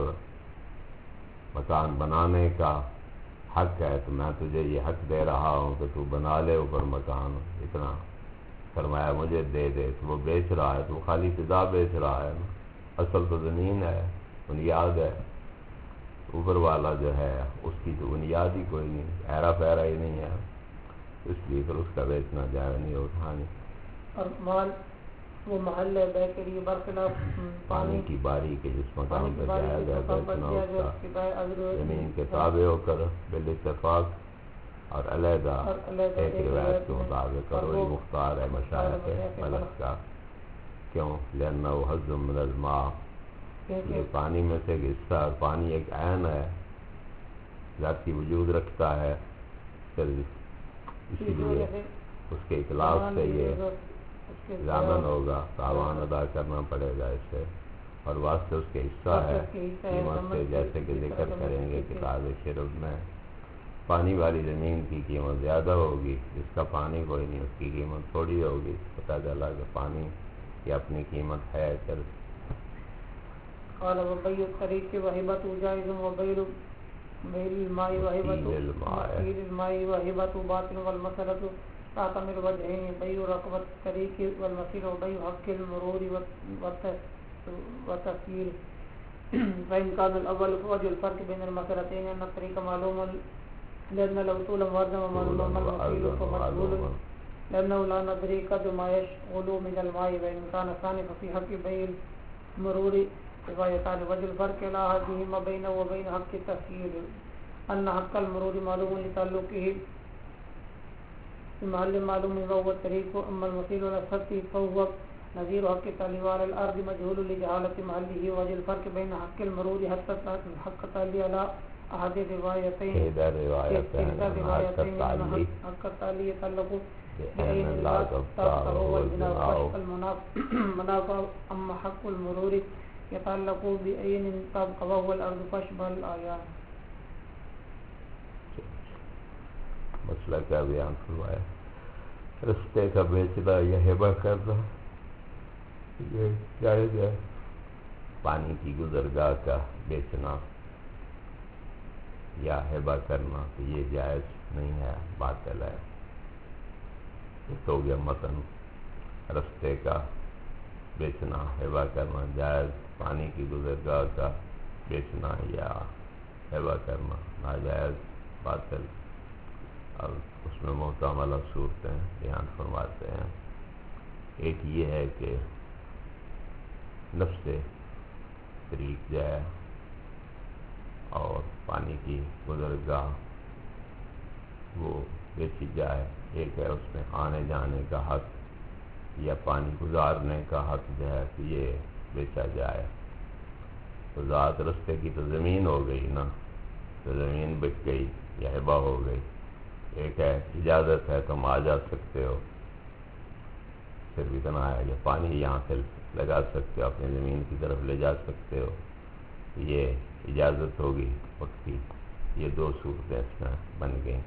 مکان بنانے کا حق ہے، تو میں تجھے یہ حق دے رہا ہوں کہ تو بنا لے اوپر مکان، اتنا سرمایہ مجھے دے دے، تو وہ بیچ رہا ہے تو وہ خالی فضا بیچ رہا ہے نا، اصل تو زمین ہے، بنیاد ہے، اوپر والا جو ہے اس کی تو بنیاد ہی کوئی نہیں، ایرا پیرا ہی نہیں ہے، اس لیے پھر اس کا بیچنا جائز نہیں ہوتا۔ اور مال وہ محل بے کے لیے برخلاف پانی کی باری کے جس مقام پر جائز ہے بیچنا اس کا زمین کے تابع ہو کر بالاتفاق اور علیحدہ ایک روایت کے مطابق، اور وہی مختار ہے مشایخ بلخ کا۔ کیوں؟ لأنه حظ من الماء، یہ پانی میں سے ایک حصہ، اور پانی ایک عین ہے، ذاتی وجود رکھتا ہے، پھر اسی لیے اس کے اخلاف سے یہ ضامن ہوگا، تاوان ادا کرنا پڑے گا اس سے، اور واسطے اس کے حصہ ہے قیمت سے، جیسے کہ ذکر کریں گے کتاب شرب میں۔ پانی والی زمین کی قیمت زیادہ ہوگی، جس کا پانی کوئی نہیں اس کی قیمت تھوڑی ہوگی، پتہ چلا کہ پانی کی اپنی قیمت ہے۔ پھر قال وبيع الطريق وهبة جائز وبيع الماء وهبة باطل، والمسألة تعتمر وجهين، بيع رقبة الطريق والمسير، وبيع حق المرور والتسيير. فإن كان الأول فوجه الفرق بين المسألتين أن الطريق معلوم لأن الوصول موزن ومعلوم المسير فمجهول لأنه لا ندري قدر ما يشغل من الماء. وإن كان الثاني ففي حق بيع المرور روايتان، وجه الفرق لا أحدهما بينه وبين حق التسيير أن حق المرور معلوم لتعلقه بمحل معلوم وهو الطريق، أما المسير على الخط فهو نظير حق التعليق على الأرض مجهول لجهالة محله. وجه الفرق بين حق المرور حق التعليق على أحد الروايتين حق التعليق يتعلق بأين لا تبقى وهو المنافع، أما حق المرور يتعلق بأين تبقى وهو الأرض فاشبه الآيات. مسئلہ کا بیان فرمایا رستے کا بیچنا یا ہبہ کرنا یہ جائز ہے؟ پانی کی گزرگاہ کا بیچنا یا ہبہ کرنا تو یہ جائز نہیں ہے، باطل ہے۔ یہ ہو گیا متن، رستے کا بیچنا ہبہ کرنا جائز، پانی کی گزرگاہ کا بیچنا یا ہبہ کرنا ناجائز، باطل۔ اب اس میں محتملہ صورتیں بیان فرماتے ہیں۔ ایک یہ ہے کہ نفس طریق جائے اور پانی کی گزرگاہ وہ بیچی جائے، ایک ہے اس میں آنے جانے کا حق یا پانی گزارنے کا حق جو ہے کہ یہ بیچا جائے۔ تو ذات رستے کی تو زمین ہو گئی نا، تو زمین بک گئی یا ہبہ ہو گئی۔ ایک ہے اجازت ہے تم آ جا سکتے ہو، صرف اتنا ہے، یا پانی یہاں سے لگا سکتے ہو، اپنی زمین کی طرف لے جا سکتے ہو، یہ اجازت ہوگی وقت کی۔ یہ دو صورتیں اس میں بن گئیں۔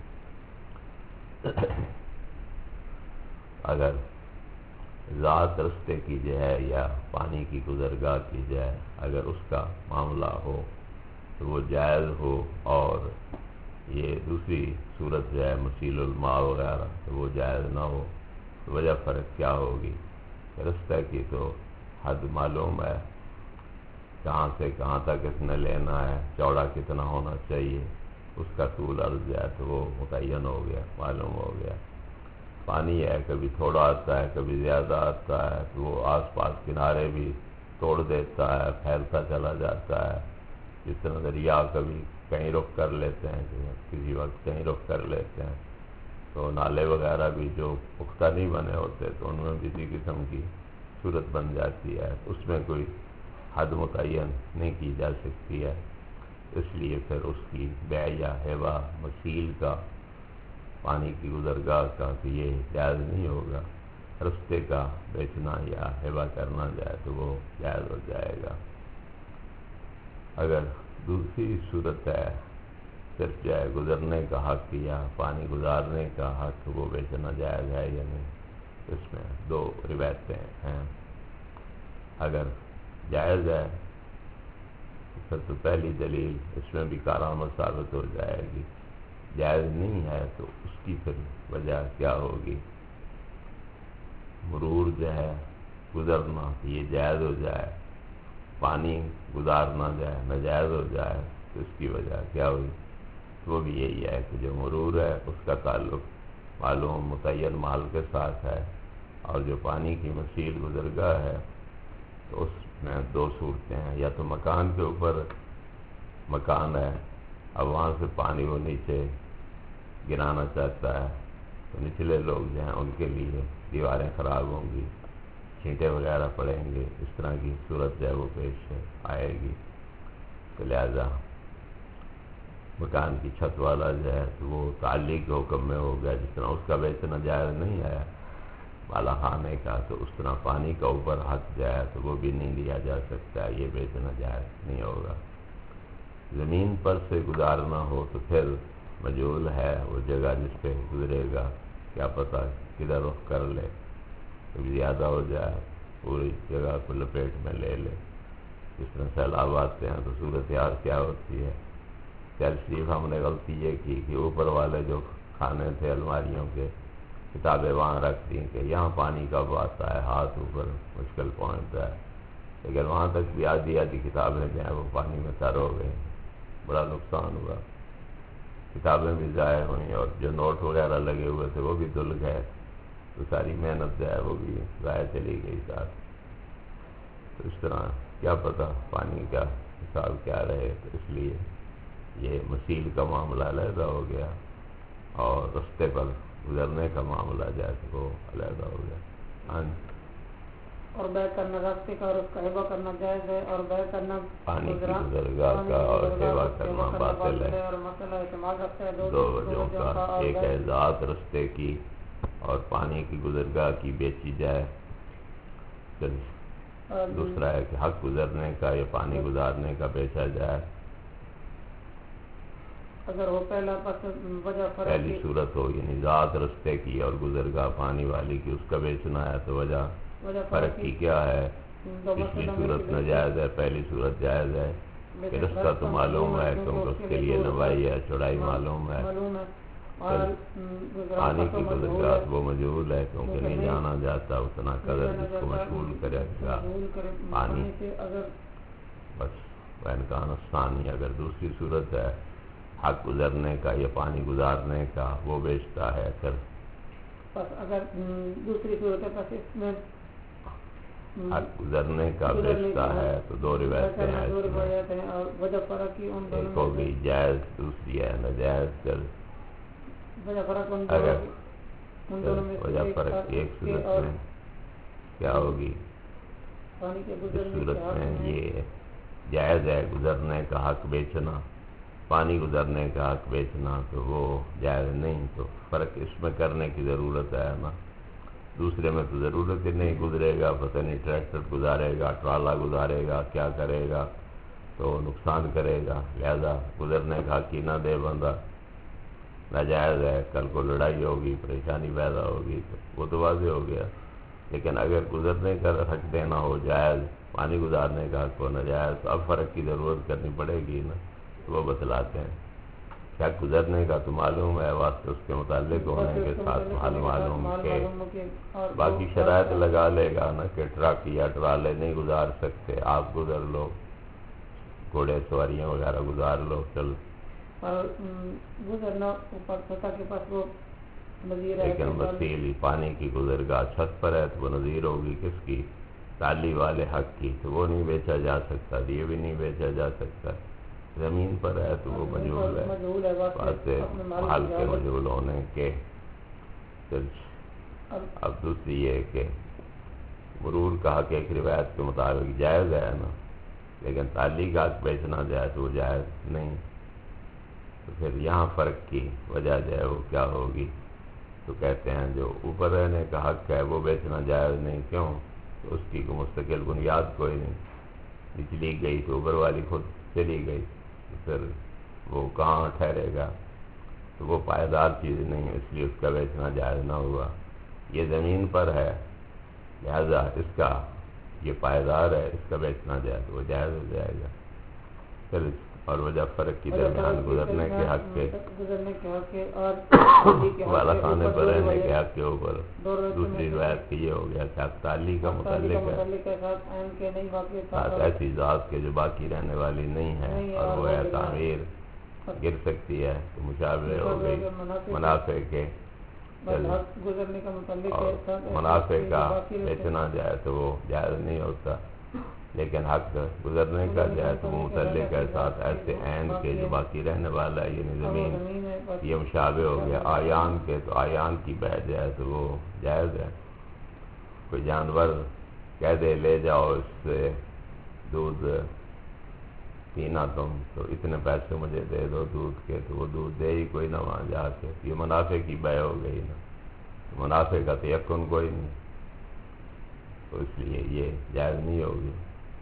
اگر ذات رستے کی جو ہے یا پانی کی گزرگاہ کی جو ہے، اگر اس کا معاملہ ہو تو وہ جائز ہو، اور یہ دوسری صورت جو ہے مسیل الماء وغیرہ تو وہ جائز نہ ہو، تو وجہ فرق کیا ہوگی؟ رستہ کی تو حد معلوم ہے، کہاں سے کہاں تک اس نے لینا ہے، چوڑا کتنا ہونا چاہیے، اس کا طول عرض جو ہے تو وہ متعین ہو گیا، معلوم ہو گیا۔ پانی ہے کبھی تھوڑا آتا ہے کبھی زیادہ آتا ہے، تو وہ آس پاس کنارے بھی توڑ دیتا ہے، پھیلتا چلا جاتا ہے۔ جس طرح دریا کبھی کہیں رخ کر لیتے ہیں، کسی وقت کہیں رخ کر لیتے ہیں، تو نالے وغیرہ بھی جو پختہ نہیں بنے ہوتے تو ان میں بھی اسی قسم کی صورت بن جاتی ہے، اس میں کوئی حد متعین نہیں کی جا سکتی ہے۔ اس لیے پھر اس کی بیع یا ہبہ مسیل کا، پانی کی گزرگاہ کا، کہ یہ جائز نہیں ہوگا۔ رستے کا بیچنا یا ہبہ کرنا جائے تو وہ جائز ہو جائے گا۔ اگر دوسری صورت ہے صرف جو ہے گزرنے کا حق یا پانی گزارنے کا حق، وہ بیچنا جائز ہے یا نہیں، اس میں دو روایتیں ہیں۔ اگر جائز ہے پھر تو پہلی دلیل اس میں بھی کارآمد ثابت ہو جائے گی، جائز نہیں ہے تو اس کی پھر وجہ کیا ہوگی؟ مرور جو ہے گزرنا یہ جائز ہو جائے، پانی گزارنا جو ہے ناجائز ہو جائے، تو اس کی وجہ کیا ہوئی؟ وہ بھی یہی ہے کہ جو مرور ہے اس کا تعلق معلوم متعین مال کے ساتھ ہے، اور جو پانی کی مسیل گزرگاہ ہے تو اس میں دو صورتیں ہیں، یا تو مکان کے اوپر مکان ہے، اب وہاں سے پانی وہ نیچے گرانا چاہتا ہے تو نچلے لوگ جو ہیں ان کے لیے دیواریں خراب ہوں گی، چھینٹے وغیرہ پڑیں گے، اس طرح کی صورت جو ہے وہ پیش آئے گی۔ تو لہذا مکان کی چھت والا جو ہے تو وہ تعلیق کے حکم میں ہو گیا، جس طرح اس کا بیچنا جائز نہیں ہے بالا خانے کا، تو اس طرح پانی کا اوپر حق جائے تو وہ بھی نہیں لیا جا سکتا، یہ بیچنا جائز نہیں ہوگا۔ زمین پر سے گزارنا ہو تو پھر مجہول ہے وہ جگہ جس پہ گزرے گا، کیا پتہ کدھر رخ کر لے، کبھی زیادہ ہو جائے پوری جگہ کو لپیٹ میں لے لے۔ جس طرح سیلاب آتے ہیں تو صورتحال کیا ہوتی ہے؟ صرف ہم نے غلطی یہ کی کہ اوپر والے جو کھانے تھے الماریوں کے، کتابیں وہاں رکھ دیں کہ یہاں پانی کب آتا ہے، ہاتھ اوپر مشکل پہنچتا ہے، لیکن وہاں تک بھی آدھی کتابیں جو ہیں وہ پانی میں تر ہو گئی، بڑا نقصان ہوا، کتابیں بھی ضائع ہوئیں، اور جو نوٹ وغیرہ لگے ہوئے تھے وہ بھی دھل گئے، تو ساری محنت جو ہے وہ بھی ضائع چلی گئی ساتھ۔ تو اس طرح کیا پتہ پانی کا حساب کیا رہے، تو اس لیے یہ مسیل کا معاملہ علیحدہ ہو گیا، اور رستے پر گزرنے کا معاملہ جیسے وہ علیحدہ ہو گیا۔ ہاں جی۔ اور بیع کرنا راستے کا اور اس کا ہبہ کرنا جائز ہے، اور بیع کرنا پانی کی گزرگاہ کا اور ہبہ کرنا باطل ہے۔ اور مسئلہ اعتماد رکھتا ہے دو وجہوں کا، ایک ہے ذات رستے کی اور پانی کی گزرگاہ کی بیچی جائے، پھر دوسرا ہے کہ حق گزرنے کا یا پانی گزارنے کا بیچا جائے۔ اگر ہو پہلا پس وجہ فرق پہلی صورت ہو یعنی ذات رستے کی اور گزرگاہ پانی والی کی، اس کا بیچنا ہے تو وجہ فرق کی کیا ہے؟ پچھلی صورت ناجائز ہے، پہلی صورت جائز ہے، کہ رستہ تو معلوم ہے کیونکہ اس کے لیے نوائی ہے، چوڑائی معلوم ہے، پانی کی گزرگاہ وہ مجہول ہے کیونکہ نہیں جانا جاتا اتنا قدر جس کو مشغول کرے گا پانی، بس وَإِنْ ثانی اگر دوسری صورت ہے حق گزرنے کا یا پانی گزارنے کا، وہ بیچتا ہے اگر دوسری صورت ہے پس اس میں حق گزرنے کا بیچتا ہے تو دو روایتیں ہیں، اور وجہ فرق کی ان ایک ہوگی جائز، دوسری ہے ناجائز۔ وجہ فرق اگر ان دونوں میں وجہ فرق ایک صورت میں کیا ہوگی؟ پانی کے اس صورت میں یہ جائز ہے گزرنے کا حق بیچنا، پانی گزرنے کا حق بیچنا تو وہ جائز نہیں، تو فرق اس میں کرنے کی ضرورت ہے نا، دوسرے میں تو ضرورت ہی نہیں، گزرے گا پتہ نہیں ٹریکٹر گزارے گا، ٹرالا گزارے گا، کیا کرے گا تو نقصان کرے گا، لہذا گزرنے کا حق ہی نہ دے بندہ، ناجائز ہے، کل کو لڑائی ہوگی، پریشانی پیدا ہوگی تو وہ تو واضح ہو گیا، لیکن اگر گزرنے کا حق دینا ہو جائز، پانی گزارنے کا حق ہو ناجائز، تو اب فرق کی ضرورت کرنی پڑے گی نا، تو وہ بتلاتے ہیں کیا گزرنے کا تو معلوم ہے، واسطے اس کے متعلق ہونے کے ساتھ معلوم کہ باقی شرائط لگا لے گا نا کہ ٹرک یا ٹرالے نہیں گزار سکتے، آپ گزر لو، گھوڑے سواریاں وغیرہ گزار لو، چل اور گزرنا اوپر سطح کے پاس وہ نظیر ہے، لیکن وسیلی پانی کی گزرگاہ چھت پر ہے تو وہ نظیر ہوگی کس کی؟ ٹالی والے حق کی، تو وہ نہیں بیچا جا سکتا، یہ بھی نہیں بیچا جا سکتا، زمین پر ہے تو وہ مجہول ہے، واسطے محل کے مجہول ہونے کے۔ اب دوسری یہ کہ مرور کا حق ایک روایت کے مطابق جائز ہے نا، لیکن تالی کا حق بیچنا جائے تو وہ جائز نہیں، تو پھر یہاں فرق کی وجہ جو ہے وہ کیا ہوگی؟ تو کہتے ہیں جو اوپر رہنے کا حق ہے وہ بیچنا جائز نہیں، کیوں؟ تو اس کی کوئی مستقل بنیاد کوئی نہیں، نچلی گئی تو اوپر والی خود چلی گئی، تو پھر وہ کہاں ٹھہرے گا؟ تو وہ پائیدار چیز نہیں، اس لیے اس کا بیچنا جائز نہ ہوا۔ یہ زمین پر ہے لہذا اس کا یہ پائیدار ہے، اس کا بیچنا جائز، وہ جائز ہو جائے گا۔ پھر اور وجہ فرق کی درمیان گزرنے کے حق کے والا خانے پر رہنے کے حق کے اوپر دوسری روایت کی یہ ہو گیا کہ حق تعلی کا متعلق ہے، ساتھ ایسی ذات کے جو باقی رہنے والی نہیں ہے اور وہ ہے تعمیر، گر سکتی ہے تو مشابہ ہو گئی منافع کے، منافع کا بیچنا جائے تو وہ جائز نہیں ہوتا، لیکن حق گزرنے کا جائے تو وہ متعلق ہے ساتھ ایسے عین کے جو باقی رہنے والا ہے، یعنی زمین، یہ مشابہ ہو گیا آیان کے، تو آیان کی بہ جائے تو وہ جائز ہے۔ کوئی جانور کہہ دے لے جاؤ اس سے دودھ پینا تم، تو اتنے پیسے مجھے دے دو دودھ کے، تو وہ دودھ دے ہی کوئی نہ وہاں جا کے، یہ منافع کی بہ ہو گئی نا، منافع کا تیقن کوئی نہیں، تو اس لیے یہ جائز نہیں ہوگی۔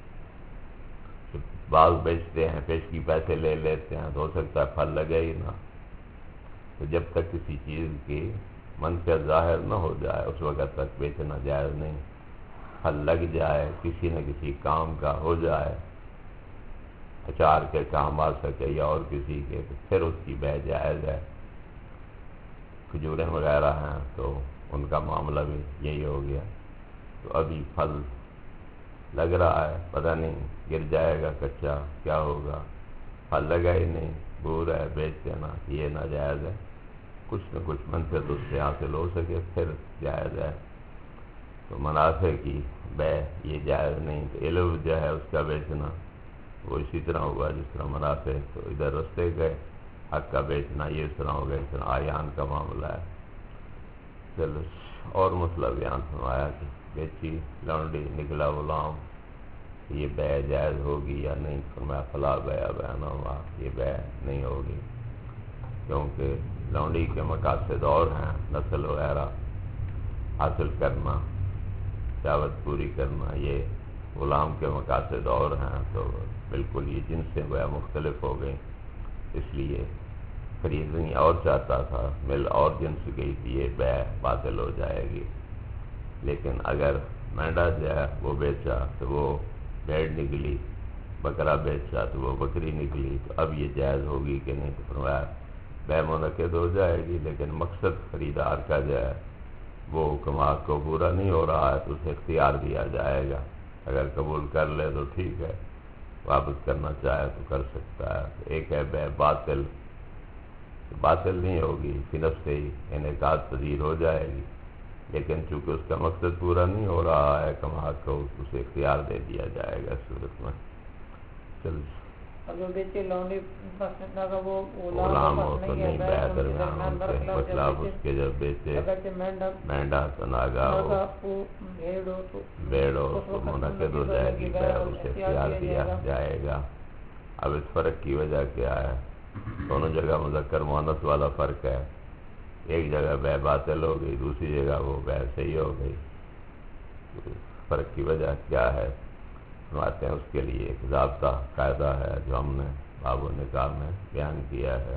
بعض بیچتے ہیں پیشگی پیسے لے لیتے ہیں تو ہو سکتا ہے پھل لگے ہی نہ، تو جب تک کسی چیز کی منفعت ظاہر نہ ہو جائے اس وقت تک بیچنا جائز نہیں، پھل لگ جائے کسی نہ کسی کام کا ہو جائے، اچار کے کام آ سکے یا اور کسی کے، تو پھر اس کی بہ جائز ہے۔ کھجوریں وغیرہ ہیں تو ان کا معاملہ بھی یہی ہو گیا، تو ابھی پھل لگ رہا ہے، پتہ نہیں گر جائے گا کچا کیا ہوگا، پھل لگا ہی نہیں، بور ہے، بیچ دینا یہ ناجائز ہے، کچھ نہ کچھ منفعت اس سے حاصل ہو سکے پھر جائز ہے، تو منافع کی بے یہ جائز نہیں۔ تو علم جو ہے اس کا بیچنا وہ اسی طرح ہوا جس طرح منافع، تو ادھر رستے گئے حق کا بیچنا یہ اس طرح ہوگا جس طرح آیان کا معاملہ ہے۔ چلو اور مسئلہ بیان فرمایا کہ بیچی لونڈی نکلا غلام، یہ بے جائز ہوگی یا نہیں؟ فرمایا فلا بیع بینہما، یہ بے نہیں ہوگی، کیونکہ لونڈی کے مقاصد اور ہیں، نسل وغیرہ حاصل کرنا، شہوت پوری کرنا، یہ غلام کے مقاصد اور ہیں، تو بالکل یہ جن سے وہ مختلف ہو گئی، اس لیے خریدنی اور چاہتا تھا، مل اور جنس گئی تھی، یہ بیع باطل ہو جائے گی۔ لیکن اگر مینڈا جو ہے وہ بیچا تو وہ بھیڑ نکلی، بکرا بیچا تو وہ بکری نکلی، تو اب یہ جائز ہوگی کہ نہیں؟ تو فرمایا بیع منعقد ہو جائے گی، لیکن مقصد خریدار کا جو ہے وہ کما کو پورا نہیں ہو رہا ہے تو اسے اختیار دیا جائے گا۔ اگر قبول کر لے تو ٹھیک ہے، واپس کرنا چاہے تو کر سکتا ہے۔ ایک ہے بیع باطل، باطل نہیں ہوگی، فی نفس سے ہی انعقاد پذیر ہو جائے گی، لیکن چونکہ اس کا مقصد پورا نہیں ہو رہا ہے کما کو، اسے اختیار دے دیا جائے گا اس صورت میں۔ چل اگر بیچے لونڈی پسند کا وہ غلام ہو تو نہیں، بیع درمیان ان کے بخلاف اس کے جب بیچے مینڈا تو ناگا ہو، بیڑ ہو تو منعقد ہو جائے گی بیع، اسے اختیار دیا جائے گا۔ اب اس فرق کی وجہ کیا ہے؟ دونوں جگہ مذکر مؤنث والا فرق ہے، ایک جگہ بیع باطل ہو گئی، دوسری جگہ وہ بیع صحیح ہو گئی۔ فرق کی وجہ کیا ہے؟ فرماتے ہیں اس کے لیے ایک ضابطہ قاعدہ ہے جو ہم نے باب النکاح میں بیان کیا ہے۔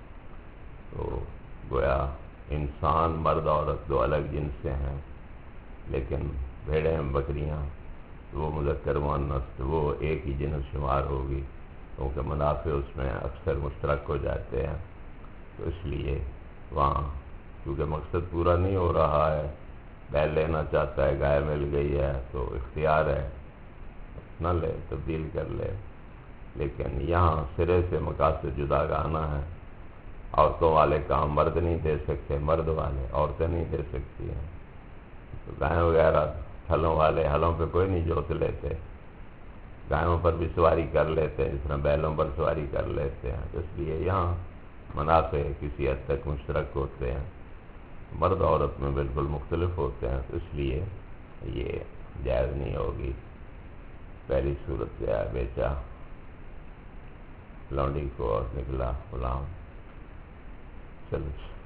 تو گویا انسان مرد عورت دو الگ جنس سے ہیں، لیکن بھیڑیں بکریاں وہ مذکر مؤنث وہ ایک ہی جنس شمار ہوگی، کیونکہ منافع اس میں اکثر مشترک ہو جاتے ہیں۔ تو اس لیے وہاں کیونکہ مقصد پورا نہیں ہو رہا ہے، بیل لینا چاہتا ہے، گائے مل گئی ہے تو اختیار ہے، نہ لے تبدیل کر لے۔ لیکن یہاں سرے سے مقاصد جداگانہ ہے، عورتوں والے کام مرد نہیں دے سکتے، مرد والے عورتیں نہیں دے سکتی ہیں۔ تو گائے وغیرہ ہلوں والے ہلوں پہ کوئی نہیں جوت لیتے، گایوں پر بھی سواری کر لیتے ہیں جس طرح بیلوں پر سواری کر لیتے ہیں۔ اس لیے یہاں منافع کسی حد تک مشترک ہوتے ہیں، مرد عورت میں بالکل مختلف ہوتے ہیں، تو اس لیے یہ جائز نہیں ہوگی۔ پہلی صورت جو ہے بیچا لونڈی کو اور نکلا غلام۔ چلو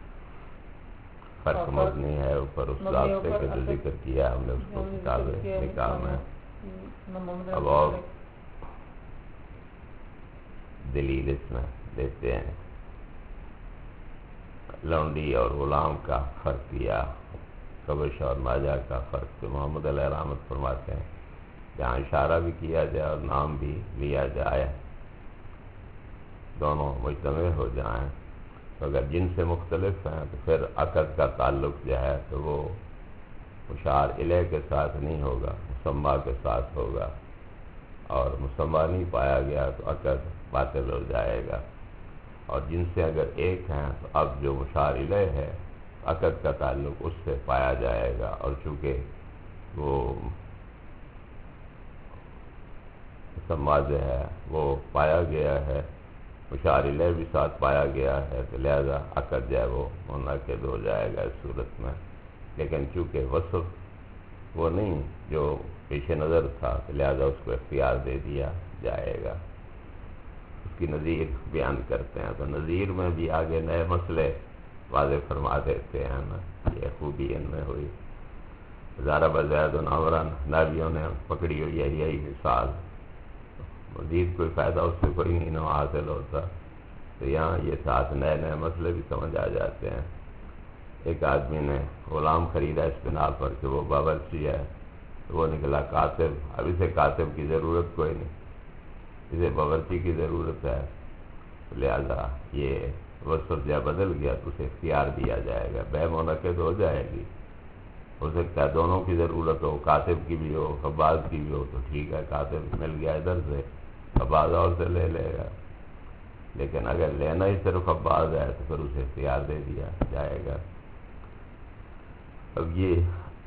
فرق مبنی ہے اوپر اس ضابطے کا جو ذکر کیا ہم نے اس کو کتاب نکاح میں۔ اب اور دلیل اس میں دیتے ہیں، لونڈی اور غلام کا فرق کیا، کبش اور ماجہ کا فرق جو محمد علیہ رحمت فرماتے ہیں جہاں اشارہ بھی کیا جائے اور نام بھی لیا جائے، دونوں مجتمع ہو جائیں، تو اگر جن سے مختلف ہیں تو پھر عقد کا تعلق جو ہے تو وہ مشار الیہ کے ساتھ نہیں ہوگا، مسمى کے ساتھ ہوگا، اور مسمى نہیں پایا گیا تو عقد باطل ہو جائے گا۔ اور جن سے اگر ایک ہیں تو اب جو مشار الیہ ہے عقد کا تعلق اس سے پایا جائے گا، اور چونکہ وہ مسمى جو ہے وہ پایا گیا ہے، مشار الیہ بھی ساتھ پایا گیا ہے، تو لہذا عقد جو ہے وہ منعقد ہو جائے گا اس صورت میں۔ لیکن چونکہ وصف وہ نہیں جو پیش نظر تھا، تو لہذا اس کو اختیار دے دیا جائے گا۔ اس کی نظیر بیان کرتے ہیں، تو نظیر میں بھی آگے نئے مسئلے واضح فرما دیتے ہیں نا، یہ خوبی ان میں ہوئی۔ ضرب زید عمرا، نبیوں نے پکڑی ہوئی ہے یہی مثال، مزید کوئی فائدہ اس سے کوئی نہیں نہ حاصل ہوتا، تو یہاں یہ ساتھ نئے نئے مسئلے بھی سمجھ آ جاتے ہیں۔ ایک آدمی نے غلام خریدا اس بنا پر کہ وہ باورچی ہے، تو وہ نکلا کاتب، اب اسے کاتب کی ضرورت کوئی نہیں، اسے باورچی کی ضرورت ہے، لہذا یہ وصف جب بدل گیا تو اسے اختیار دیا جائے گا، بیع منعقد ہو جائے گی۔ ہو سکتا ہے دونوں کی ضرورت ہو، کاتب کی بھی ہو خباز کی بھی ہو، تو ٹھیک ہے کاتب مل گیا ادھر سے، خباز اور سے لے لے گا، لیکن اگر لینا ہی صرف خباز ہے تو پھر اسے اختیار دے دیا جائے گا۔ اب یہ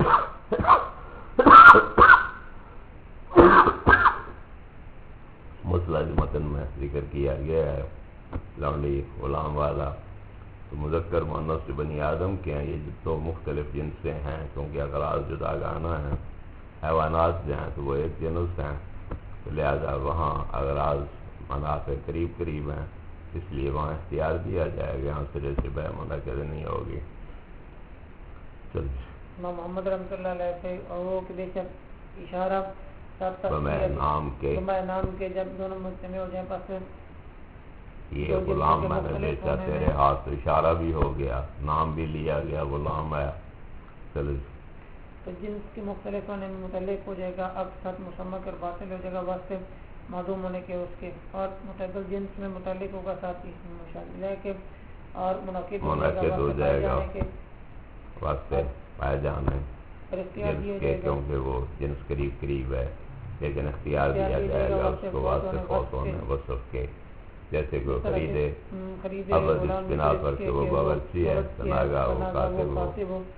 مسئلہ جو متن میں ذکر کیا گیا ہے لونڈی غلام والا، تو مذکر مؤنث جو بنی آدم کے ہیں یہ تو مختلف جنس سے ہیں، کیونکہ اغراض جداگانہ ہیں، حیوانات جو ہیں تو وہ ایک جنس ہیں، تو لہذا وہاں اغراض منافع قریب قریب ہیں، اس لیے وہاں اختیار دیا جائے گا، یہاں سرے سے بیع منعقد نہیں ہوگی۔ چلیے محمد رحمۃ اللہ علیہ سے اور وہ کہ بے شک اشارہ بمعنی نام کے جب دونوں مجتمع ہو جائیں پس یہ غلام میں نے بیچا تیرے ہاتھ، تو اشارہ بھی ہو گیا، نام بھی لیا گیا، غلام آیا. چلو تو جنس کے مختلف ہونے میں متعلق ہو جائے گا، اب ساتھ مسمى کر باطل ہو جائے گا واسطے معدوم ہونے کے اس کے، اور متعدل جنس میں متعلق ہوگا ساتھ ہی مشابہ ہے کہ اور منعقد ہو جائے گا واسطے پائے جانے جنس کے، کیونکہ وہ جنس قریب قریب ہے، لیکن اختیار دیا جائے گا اس کو واسطے فوت ہونے وصف کے. جیسے کوئی خریدے اب اس بنا پر کہ وہ باورچی ہے تناگا وہ کاتب ہو.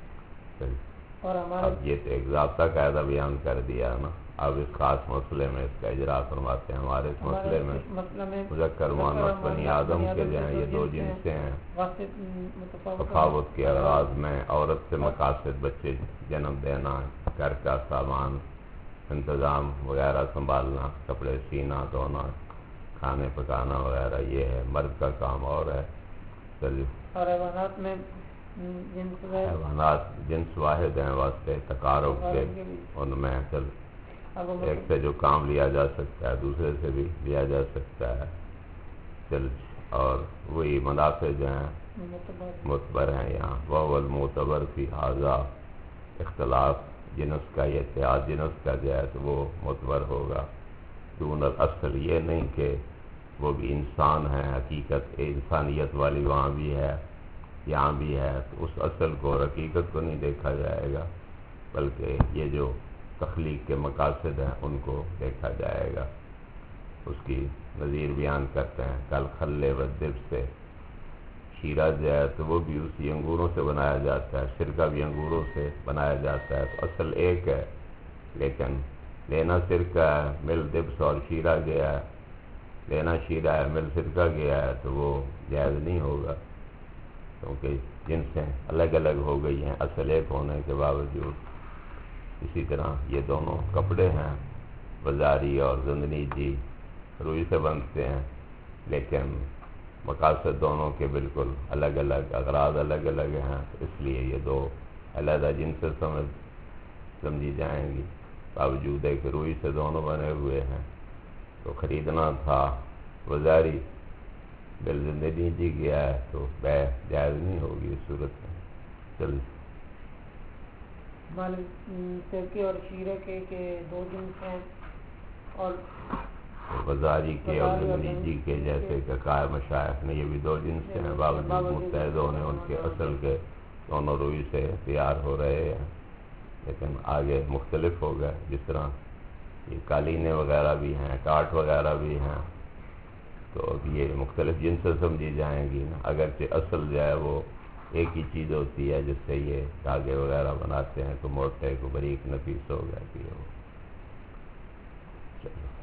اب یہ تو ایک ضابطہ قاعدہ بیان کر دیا نا. اب اس خاص مسئلے میں اس کا اجرا فرماتے ہیں. ہمارے اس مسئلے میں مذکر مؤنث بنی آدم کے جو ہیں یہ دو جنسیں ہیں. تفاوت کے اغراض میں عورت سے مقاصد بچے جنم دینا، گھر کا سامان انتظام وغیرہ سنبھالنا، کپڑے سینا دھونا، کھانے پکانا وغیرہ یہ ہے. مرد کا کام اور ہے. چلیے اور حیوانات میں حیوانات جنس واحد ہیں واسطے تقارب کے، ان میں چل ایک سے جو کام لیا جا سکتا ہے دوسرے سے بھی لیا جا سکتا ہے. چل اور وہی منافع جو ہیں معتبر ہیں یہاں. وہ المعتبر فی ھذا اختلاف جنس کا، یہ اتحاد جنس کا جو ہے تو وہ معتبر ہوگا. دون الاصل، یہ نہیں کہ وہ بھی انسان ہیں، حقیقت انسانیت والی وہاں بھی ہے یہاں بھی ہے، تو اس اصل کو اور حقیقت کو نہیں دیکھا جائے گا، بلکہ یہ جو تخلیق کے مقاصد ہیں ان کو دیکھا جائے گا. اس کی نظیر بیان کرتے ہیں. کل خلے و دب سے شیرہ جو ہے تو وہ بھی اسی انگوروں سے بنایا جاتا ہے، سرکہ بھی انگوروں سے بنایا جاتا ہے، تو اصل ایک ہے، لیکن لینا سرکہ ہے، مل دبس اور شیرہ گیا ہے، لینا شیرہ ہے مل سرکہ گیا ہے تو وہ جائز نہیں ہوگا، کیونکہ جنسیں الگ الگ ہو گئی ہیں اصل ایک ہونے کے باوجود. اسی طرح یہ دونوں کپڑے ہیں، بازاری اور زندنیجی روئی سے بنتے ہیں، لیکن مقاصد دونوں کے بالکل الگ الگ، اغراض الگ الگ ہیں، اس لیے یہ دو علیحدہ جنس سے سمجھی جائیں گی. باوجود ہے کہ روئی سے دونوں بنے ہوئے ہیں، تو خریدنا تھا بازاری بل زندگی جی گیا ہے تو بے جائز نہیں ہوگی اس صورت میں. چلیے سرکے اور شیرے کے دو جنس ہیں، اور بازاری کے اور زندگی کے، جیسے کہ قائم مشائخ نے یہ بھی دو جنس ہیں، باوجود متحد ہونے ان کے اصل کے دونوں روئی سے تیار ہو رہے ہیں، لیکن آگے مختلف ہو گئے. جس طرح یہ قالینیں وغیرہ بھی ہیں، کاٹ وغیرہ بھی ہیں، تو اب یہ مختلف جنس سے سمجھی جائیں گی نا، اگرچہ اصل جو ہے وہ ایک ہی چیز ہوتی ہے جس سے یہ دھاگے وغیرہ بناتے ہیں، تو موٹے کو باریک نفیس ہو جاتی ہے وہ. چلو